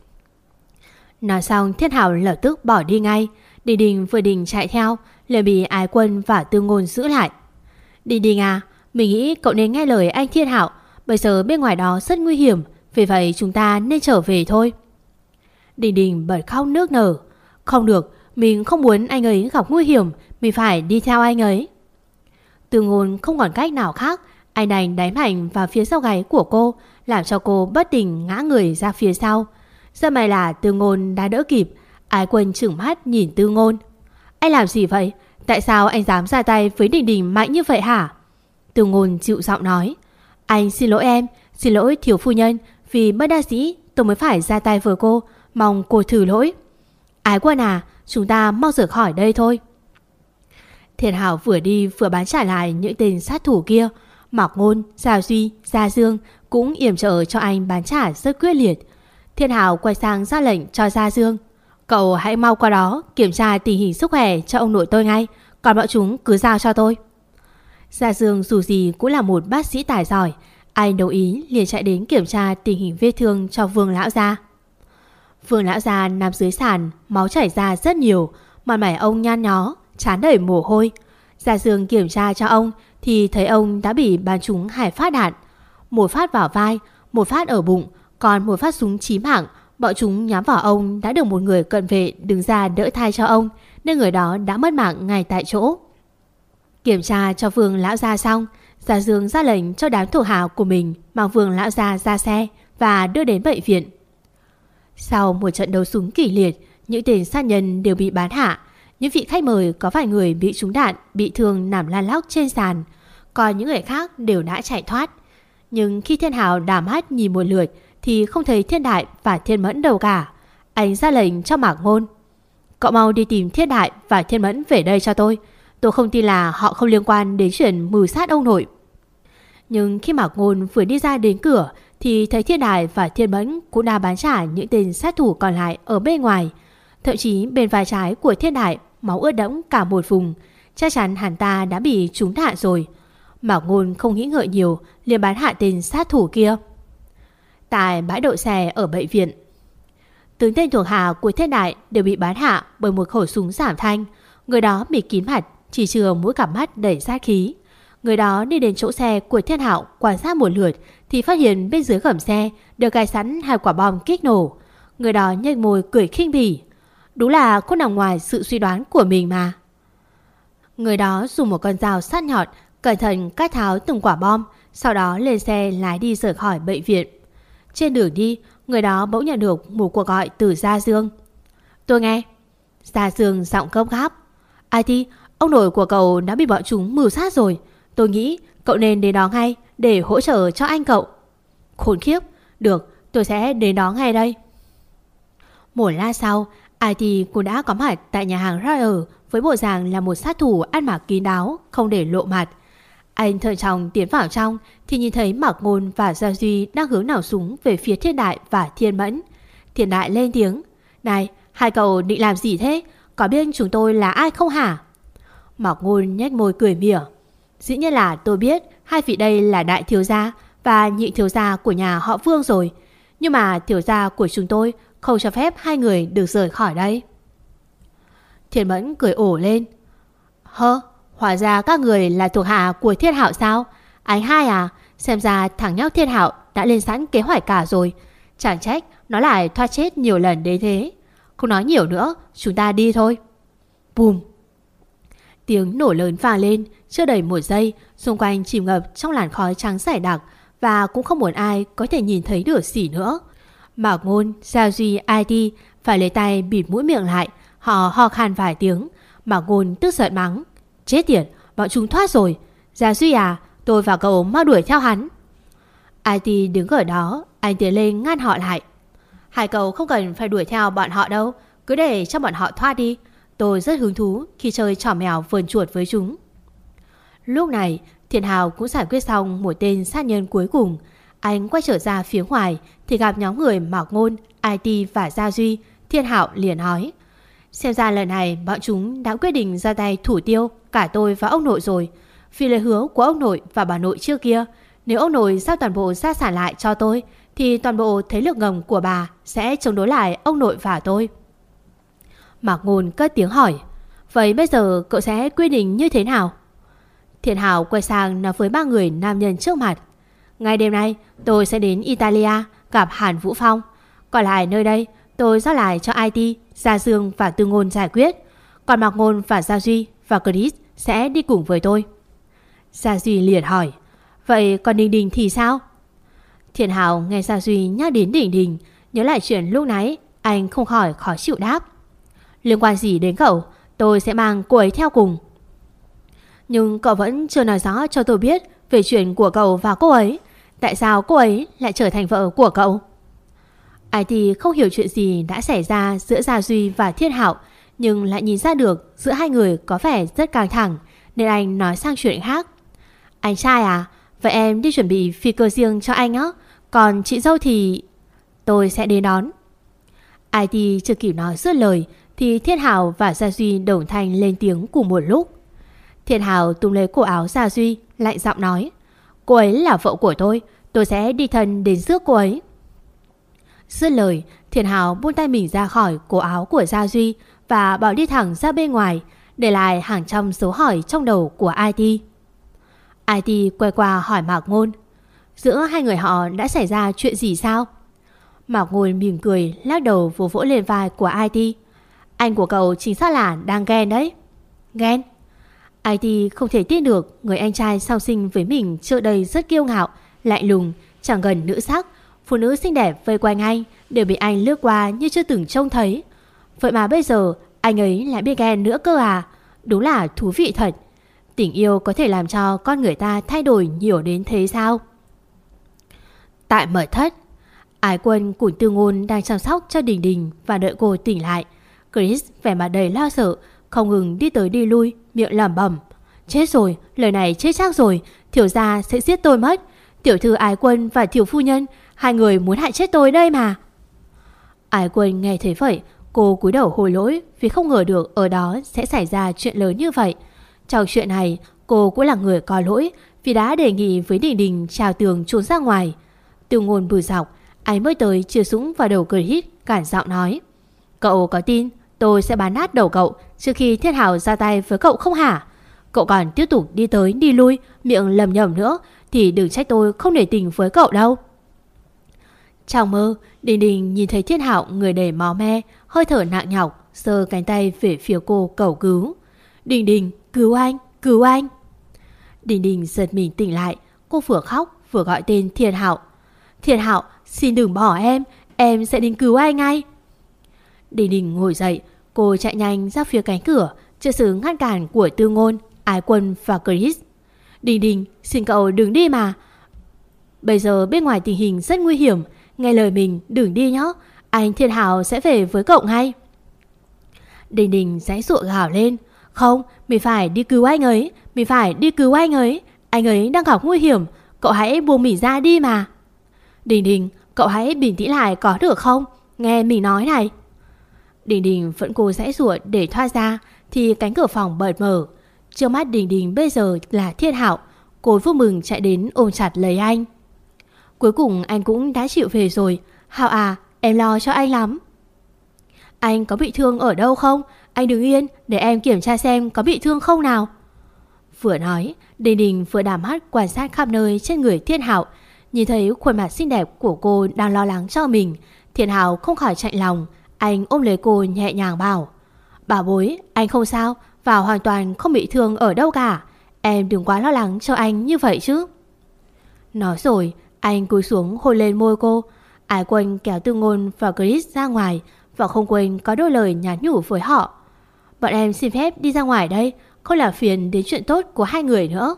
Nói xong Thiên Hảo lập tức bỏ đi ngay. Đình Đình vừa định chạy theo liền bị Ái Quân và Tư Ngôn giữ lại. Đình Đình à, mình nghĩ cậu nên nghe lời anh Thiên Hảo. Bây giờ bên ngoài đó rất nguy hiểm, vì vậy chúng ta nên trở về thôi. Đình Đình bật khóc nức nở. Không được, mình không muốn anh ấy gặp nguy hiểm, mình phải đi theo anh ấy. Tư Ngôn không còn cách nào khác, anh đành đánh mạnh vào phía sau gáy của cô, làm cho cô bất tỉnh ngã người ra phía sau. Rất may là Tư Ngôn đã đỡ kịp. Ái Quân trừng mắt nhìn Tư Ngôn. Anh làm gì vậy? Tại sao anh dám ra tay với Đình Đình mạnh như vậy hả? Tư Ngôn dịu giọng nói, anh xin lỗi em, xin lỗi thiếu phu nhân, vì bất đắc dĩ tôi mới phải ra tay với cô, mong cô thứ lỗi. Ái Quân à, chúng ta mau rời khỏi đây thôi. Thiên Hảo vừa đi vừa bán trả lại những tên sát thủ kia. Mạc Ngôn, Gia Duy, Gia Dương cũng yểm trợ cho anh bán trả rất quyết liệt. Thiên Hảo quay sang ra lệnh cho Gia Dương, cậu hãy mau qua đó kiểm tra tình hình sức khỏe cho ông nội tôi ngay, còn bọn chúng cứ giao cho tôi. Gia Dương dù gì cũng là một bác sĩ tài giỏi, anh đồng ý liền chạy đến kiểm tra tình hình vết thương cho Vương lão gia. Vương lão gia nằm dưới sàn, máu chảy ra rất nhiều, mặt mày ông nhăn nhó, trán đầy mồ hôi. Gia Dương kiểm tra cho ông thì thấy ông đã bị bắn trúng 2 phát đạn, một phát vào vai, một phát ở bụng, còn một phát súng chí mạng. Bọn chúng nhắm vào ông đã được một người cận vệ đứng ra đỡ thai cho ông, nên người đó đã mất mạng ngay tại chỗ. Kiểm tra cho Vương lão gia xong, Gia Dương ra lệnh cho đám thuộc hạ của mình mang Vương lão gia ra xe và đưa đến bệnh viện. Sau một trận đấu súng kịch liệt, những tên sát nhân đều bị bán hạ. Những vị khách mời có vài người bị trúng đạn, bị thương nằm lăn lóc trên sàn, còn những người khác đều đã chạy thoát. Nhưng khi Thiên Hảo đảo mắt nhìn một lượt thì không thấy Thiên Đại và Thiên Mẫn đâu cả. Anh ra lệnh cho Mạc Ngôn, cậu mau đi tìm Thiên Đại và Thiên Mẫn về đây cho tôi. Tôi không tin là họ không liên quan đến chuyện mưu sát ông nội. Nhưng khi Mạc Ngôn vừa đi ra đến cửa thì thấy Thiên Đại và Thiên Mẫn cũng đã bán trả những tên sát thủ còn lại ở bên ngoài. Thậm chí bên vai trái của Thiên Đại máu ướt đẫm cả một vùng, chắc chắn hắn ta đã bị trúng đạn rồi. Mạc Ngôn không nghĩ ngợi nhiều, liền bán hạ tên sát thủ kia. Tại bãi đậu xe ở bệnh viện, tướng tên thuộc hạ của Thiên Đại đều bị bán hạ bởi một khẩu súng giảm thanh. Người đó bị kín mặt, chỉ chừa mỗi cặp mắt đầy sát khí. Người đó đi đến chỗ xe của Thiên Hạo quan sát một lượt thì phát hiện bên dưới gầm xe được cài sẵn 2 quả bom kích nổ. Người đó nhếch môi cười khinh bỉ. Đúng là không nằm ngoài sự suy đoán của mình mà. Người đó dùng một con dao sắc nhọn cẩn thận cắt tháo từng quả bom, sau đó lên xe lái đi rời khỏi bệnh viện. Trên đường đi, Người đó bỗng nhận được một cuộc gọi từ Gia Dương. Tôi nghe. Gia Dương giọng gấp gáp. IT, ông nội của cậu đã bị bọn chúng mưu sát rồi. Tôi nghĩ cậu nên đến đó ngay để hỗ trợ cho anh cậu. Khốn khiếp. Được, tôi sẽ đến đó ngay đây. Một lát sau, IT cũng đã có mặt tại nhà hàng Royal với bộ dạng là một sát thủ ăn mặc kín đáo, không để lộ mặt. Anh thận trọng tiến vào trong thì nhìn thấy Mạc Ngôn và Gia Duy đang hướng nòng súng về phía Thiên Đại và Thiên Mẫn. Thiên Đại lên tiếng. Này, hai cậu định làm gì thế? Có biết chúng tôi là ai không hả? Mạc Ngôn nhếch môi cười mỉa. Dĩ nhiên là tôi biết hai vị đây là đại thiếu gia và nhị thiếu gia của nhà họ Vương rồi. Nhưng mà thiếu gia của chúng tôi không cho phép hai người được rời khỏi đây. Thiên Mẫn cười ổ lên. Hóa ra các người là thuộc hạ của Thiên Hạo sao? Anh hai à? Xem ra thằng nhóc Thiên Hạo đã lên sẵn kế hoạch cả rồi. Chẳng trách nó lại thoát chết nhiều lần đến thế. Không nói nhiều nữa, chúng ta đi thôi. Bùm. Tiếng nổ lớn vang lên. Chưa đầy một giây, xung quanh chìm ngập trong làn khói trắng dày đặc, và cũng không muốn ai có thể nhìn thấy được gì nữa. Mạc Ngôn, Gia Duy, IT phải lấy tay bịt mũi miệng lại. Họ ho khan vài tiếng. Mạc Ngôn tức giận mắng. Chết tiệt, bọn chúng thoát rồi. Gia Duy à, tôi và cậu mau đuổi theo hắn. IT đứng ở đó. Anh tiến lên ngăn họ lại. Hai cậu không cần phải đuổi theo bọn họ đâu, cứ để cho bọn họ thoát đi. Tôi rất hứng thú khi chơi trò mèo vườn chuột với chúng. Lúc này Thiên Hào cũng giải quyết xong một tên sát nhân cuối cùng. Anh quay trở ra phía ngoài thì gặp nhóm người Mạc Ngôn, IT và Gia Duy. Thiên Hạo liền nói. Xem ra lần này bọn chúng đã quyết định ra tay thủ tiêu cả tôi và ông nội rồi. Vì lời hứa của ông nội và bà nội trước kia, nếu ông nội giao toàn bộ gia sản lại cho tôi thì toàn bộ thế lực ngầm của bà sẽ chống đối lại ông nội và tôi. Mạc Ngôn cất tiếng hỏi. Vậy bây giờ cậu sẽ quyết định như thế nào? Thiên Hảo quay sang nói với ba người nam nhân trước mặt. Ngay đêm nay tôi sẽ đến Italia gặp Hàn Vũ Phong. Còn lại nơi đây tôi giao lại cho IT, Gia Dương và Tư Ngôn giải quyết. Còn Mạc Ngôn và Gia Duy và Chris sẽ đi cùng với tôi. Gia Duy liền hỏi. Vậy còn Đình Đình thì sao? Thiên Hảo nghe Gia Duy nhắc đến Đình Đình, nhớ lại chuyện lúc nãy, anh không khỏi khó chịu đáp. Liên quan gì đến cậu? Tôi sẽ mang cô ấy theo cùng. Nhưng cậu vẫn chưa nói rõ cho tôi biết về chuyện của cậu và cô ấy. Tại sao cô ấy lại trở thành vợ của cậu? IT không hiểu chuyện gì đã xảy ra giữa Gia Duy và Thiên Hạo, nhưng lại nhìn ra được giữa hai người có vẻ rất căng thẳng, nên anh nói sang chuyện khác. Anh trai à, vậy em đi chuẩn bị phi cơ riêng cho anh á. Còn chị dâu thì tôi sẽ đến đón. IT chưa kịp nói dứt lời thì Thiên Hạo và Gia Duy đồng thanh lên tiếng cùng một lúc. Thiên Hạo túm lấy cổ áo Gia Duy, lạnh giọng nói. Cô ấy là vợ của tôi sẽ đi thân đến rước cô ấy. Dứt lời, Thiên Hạo buông tay mình ra khỏi cổ áo của Gia Duy và bỏ đi thẳng ra bên ngoài, để lại hàng trăm dấu hỏi trong đầu của IT. IT quay qua hỏi Mạc Ngôn. Giữa hai người họ đã xảy ra chuyện gì sao? Mạc Ngôn mỉm cười lắc đầu vỗ vỗ lên vai của IT. Anh của cậu chính xác là đang ghen đấy. Ghen? IT không thể tin được người anh trai sau sinh với mình trước đây rất kiêu ngạo, lạnh lùng, chẳng gần nữ sắc. Phụ nữ xinh đẹp vây quanh anh đều bị anh lướt qua như chưa từng trông thấy. Vậy mà bây giờ anh ấy lại biết ghen nữa cơ à? Đúng là thú vị thật. Tình yêu có thể làm cho con người ta thay đổi nhiều đến thế sao? Tại mật thất, Ái Quân cùng Tư Ngôn đang chăm sóc cho Đình Đình và đợi cô tỉnh lại. Chris vẻ mặt đầy lo sợ, không ngừng đi tới đi lui, miệng lẩm bẩm. Chết rồi, lời này chết chắc rồi, thiếu gia sẽ giết tôi mất. Tiểu thư Ái Quân và tiểu phu nhân, hai người muốn hại chết tôi đây mà. Ái Quân nghe thấy vậy, cô cúi đầu hối lỗi vì không ngờ được ở đó sẽ xảy ra chuyện lớn như vậy. Trong chuyện này, cô cũng là người có lỗi vì đã đề nghị với Đình Đình trào tường trốn ra ngoài. Tư Ngôn bừ dọc, anh mới tới chia súng vào đầu Chris, cản giọng nói. Cậu có tin tôi sẽ bắn nát đầu cậu trước khi Thiên Hảo ra tay với cậu không hả? Cậu còn tiếp tục đi tới đi lui, miệng lầm nhầm nữa thì đừng trách tôi không để tình với cậu đâu. Trong mơ, Đình Đình nhìn thấy Thiên Hạo người đầy máu me, hơi thở nặng nhọc, giơ cánh tay về phía cô cầu cứu. Đình Đình, cứu anh, cứu anh. Đình Đình giật mình tỉnh lại, cô vừa khóc vừa gọi tên Thiên Hạo. Thiên Hạo, xin đừng bỏ em sẽ đến cứu anh ngay. Đình Đình ngồi dậy, cô chạy nhanh ra phía cánh cửa trước sự ngăn cản của Tư Ngôn, Ái Quân và Chris. Đình Đình, xin cậu đừng đi mà. Bây giờ bên ngoài tình hình rất nguy hiểm, nghe lời mình đừng đi nhé. Anh Thiên Hào sẽ về với cậu ngay. Đình Đình giãy giụa gào lên. Không, mình phải đi cứu anh ấy. Mình phải đi cứu anh ấy. Anh ấy đang gặp nguy hiểm. Cậu hãy buông mình ra đi mà. Đình Đình, cậu hãy bình tĩnh lại có được không? Nghe mình nói này. Đình Đình vẫn cố giãy giụa để thoát ra thì cánh cửa phòng bật mở. Trước mắt Đình Đình bây giờ là Thiên Hạo. Cô vui mừng chạy đến ôm chặt lấy anh. Cuối cùng anh cũng đã chịu về rồi. Hạo à, em lo cho anh lắm. Anh có bị thương ở đâu không? Anh đứng yên để em kiểm tra xem có bị thương không nào. Vừa nói, Đình Đình vừa đảo mắt quan sát khắp nơi trên người Thiên Hạo. Nhìn thấy khuôn mặt xinh đẹp của cô đang lo lắng cho mình, Thiên Hạo không khỏi chạnh lòng. Anh ôm lấy cô nhẹ nhàng bảo: Bảo bối, anh không sao, và hoàn toàn không bị thương ở đâu cả. Em đừng quá lo lắng cho anh như vậy chứ. Nói rồi, anh cúi xuống hôn lên môi cô. Ái Quân kéo Tư Ngôn và Chris ra ngoài và không quên có đôi lời nhắn nhủ với họ. Bọn em xin phép đi ra ngoài đây, không làm phiền đến chuyện tốt của hai người nữa.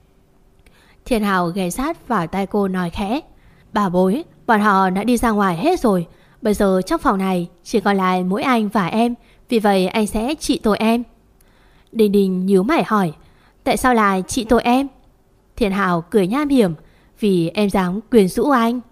Thiên Hào ghé sát vào tai cô nói khẽ: Bà bối, bọn họ đã đi ra ngoài hết rồi. Bây giờ trong phòng này chỉ còn lại mỗi anh và em, vì vậy anh sẽ trị tội em. Đình Đình nhíu mày hỏi: Tại sao lại trị tội em? Thiên Hào cười nham hiểm: Vì em dám quyến rũ anh.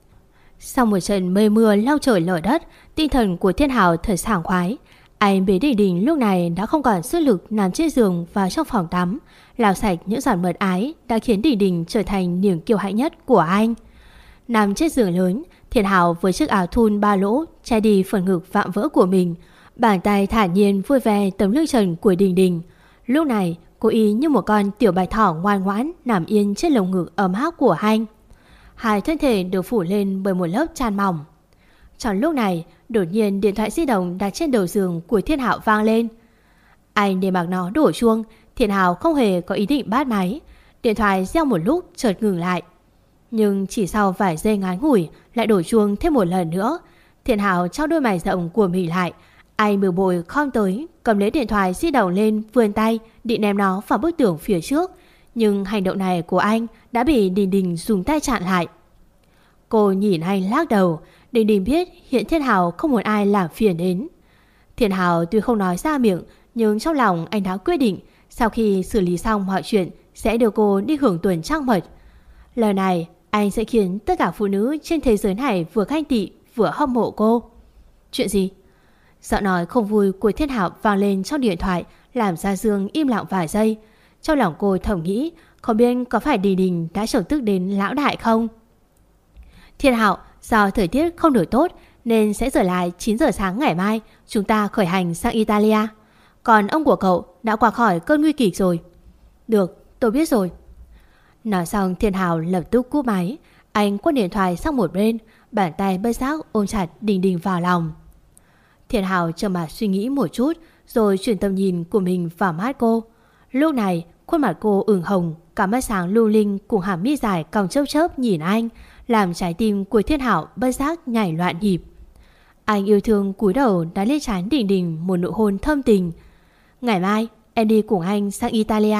Sau một trận mây mưa lau trời lở đất, tinh thần của Thiên Hào thật sảng khoái. Anh bế Đình Đình lúc này đã không còn sức lực nằm trên giường và trong phòng tắm, lau sạch những giọt mật ái đã khiến Đình Đình trở thành niềm kiêu hãnh nhất của anh. Nằm trên giường lớn, Thiên Hào với chiếc áo thun ba lỗ che đi phần ngực vạm vỡ của mình, bàn tay thản nhiên vui vẻ tấm lưng trần của Đình Đình. Lúc này cô y như một con tiểu bạch thỏ ngoan ngoãn nằm yên trên lồng ngực ấm áp của anh. Hai thân thể được phủ lên bởi một lớp chăn mỏng. Trong lúc này, đột nhiên điện thoại di động đặt trên đầu giường của Thiên Hạo vang lên. Anh để mặc nó đổ chuông, Thiên Hạo không hề có ý định bắt máy. Điện thoại reo một lúc chợt ngừng lại. Nhưng chỉ sau vài giây ngắn ngủi lại đổ chuông thêm một lần nữa. Thiên Hạo trao đôi mày rộng của mình lại. Anh bực bội khom tới, cầm lấy điện thoại di động lên, vươn tay định ném nó vào bức tường phía trước. Nhưng hành động này của anh đã bị Đình Đình dùng tay chặn lại. Cô nhìn anh lắc đầu. Đình Đình biết hiện Thiên Hào không muốn ai làm phiền đến. Thiên Hào tuy không nói ra miệng, nhưng trong lòng anh đã quyết định sau khi xử lý xong mọi chuyện sẽ đưa cô đi hưởng tuần trăng mật. Lần này anh sẽ khiến tất cả phụ nữ trên thế giới này vừa khanh tị vừa hâm mộ cô. Chuyện gì? Giọng nói không vui của Thiên Hào vang lên trong điện thoại, làm Gia Dương im lặng vài giây. Trong lòng cô thầm nghĩ, không biết có phải Đình Đình đã chọc tức đến lão đại không? Thiên Hạo, do thời tiết không được tốt nên sẽ rời lại 9 giờ sáng ngày mai chúng ta khởi hành sang Italia. Còn ông của cậu đã qua khỏi cơn nguy kịch rồi. Được, tôi biết rồi. Nói xong Thiên Hào lập tức cúp máy. Anh quăng điện thoại sang một bên, bàn tay bất giác ôm chặt Đình Đình vào lòng. Thiên Hào trầm mặt suy nghĩ một chút, rồi chuyển tầm nhìn của mình vào mắt cô. Lúc này khuôn mặt cô ửng hồng, cả mắt sáng lung linh cùng hàm mi dài cong chớp chớp nhìn anh, làm trái tim của Thiên Hạo bất giác nhảy loạn nhịp. Anh yêu thương cúi đầu đã lên trán Đình Đình một nụ hôn thâm tình. Ngày mai em đi cùng anh sang Italia.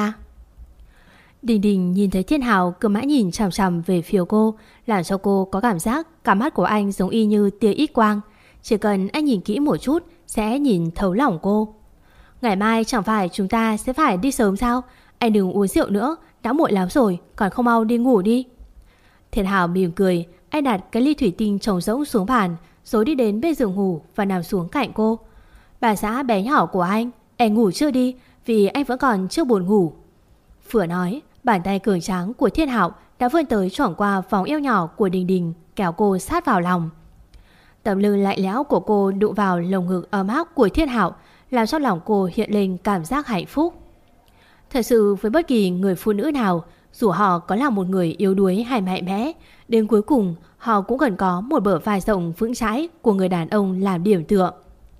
Đình Đình nhìn thấy Thiên Hạo cứ mãi nhìn chằm chằm về phía cô, làm cho cô có cảm giác cả mắt của anh giống y như tia ít quang. Chỉ cần anh nhìn kỹ một chút sẽ nhìn thấu lòng cô. Ngày mai chẳng phải chúng ta sẽ phải đi sớm sao? Anh đừng uống rượu nữa, đã muộn lắm rồi, còn không mau đi ngủ đi. Thiên Hào mỉm cười, anh đặt cái ly thủy tinh trống rỗng xuống bàn, rồi đi đến bên giường ngủ và nằm xuống cạnh cô. Bà xã bé nhỏ của anh, em ngủ chưa đi, vì anh vẫn còn chưa buồn ngủ. Vừa nói, bàn tay cường tráng của Thiên Hạo đã vươn tới choảng qua vòng eo nhỏ của Đình Đình, kéo cô sát vào lòng. Tấm lưng lạnh lẽo của cô đụng vào lồng ngực ấm áp của Thiên Hạo, làm cho lòng cô hiện lên cảm giác hạnh phúc. Thật sự với bất kỳ người phụ nữ nào, dù họ có là một người yếu đuối hay mạnh mẽ, đến cuối cùng họ cũng cần có một bờ vai rộng vững chãi của người đàn ông làm điểm tựa.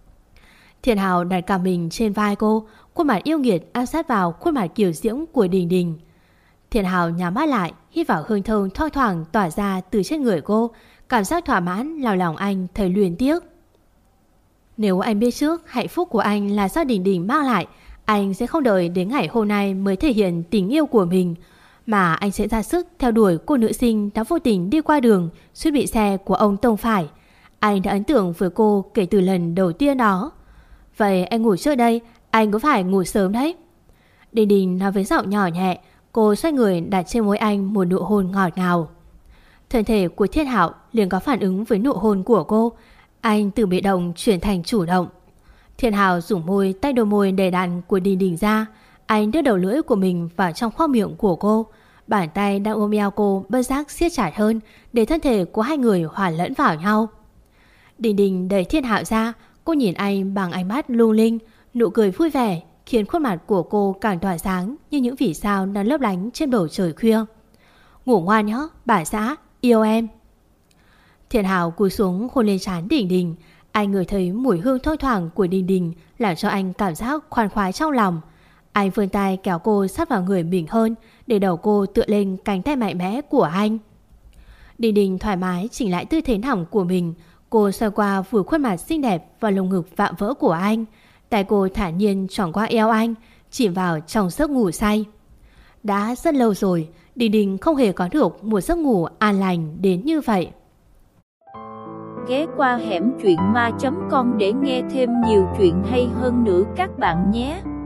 Thiên Hào đặt cả mình trên vai cô, khuôn mặt yêu nghiệt áp sát vào khuôn mặt kiều diễm của Đình Đình. Thiện Hào nhắm mắt lại, hít vào hương thơm thoang thoảng tỏa ra từ trên người cô. Cảm giác thỏa mãn làm lòng anh thấy luyến tiếc. Nếu anh biết trước hạnh phúc của anh là do Đình Đình mang lại, anh sẽ không đợi đến ngày hôm nay mới thể hiện tình yêu của mình, mà anh sẽ ra sức theo đuổi cô nữ sinh đã vô tình đi qua đường suýt bị xe của ông tông phải. Anh đã ấn tượng với cô kể từ lần đầu tiên đó. Vậy anh ngủ trước đây, anh có phải ngủ sớm đấy? Đình Đình nói với giọng nhỏ nhẹ. Cô xoay người đặt trên môi anh một nụ hôn ngọt ngào. Thân thể của Thiên Hạo liền có phản ứng với nụ hôn của cô. Anh từ bị động chuyển thành chủ động. Thiên Hạo dùng môi tách đôi môi đầy đặn của Đình Đình ra. Anh đưa đầu lưỡi của mình vào trong khoang miệng của cô. Bàn tay đang ôm eo cô bất giác siết chặt hơn, để thân thể của hai người hòa lẫn vào nhau. Đình Đình đẩy Thiên Hạo ra. Cô nhìn anh bằng ánh mắt lung linh. Nụ cười vui vẻ khiến khuôn mặt của cô càng tỏa sáng như những vì sao đang lấp lánh trên bầu trời khuya. Ngủ ngoan nhé, bà xã, yêu em. Thiên Hạo cúi xuống hôn lên trán Đình Đình. Anh ngửi thấy mùi hương thoang thoảng của Đình Đình làm cho anh cảm giác khoan khoái trong lòng. Anh vươn tay kéo cô sát vào người mình hơn, để đầu cô tựa lên cánh tay mạnh mẽ của anh. Đình Đình thoải mái chỉnh lại tư thế nằm của mình. Cô xoay qua vùi khuôn mặt xinh đẹp vào lồng ngực vạm vỡ của anh. Tay cô thản nhiên tròn qua eo anh, chìm vào trong giấc ngủ say. Đã rất lâu rồi Đình Đình không hề có được một giấc ngủ an lành đến như vậy. Ghé qua hẻm truyện ma.com để nghe thêm nhiều chuyện hay hơn nữa các bạn nhé.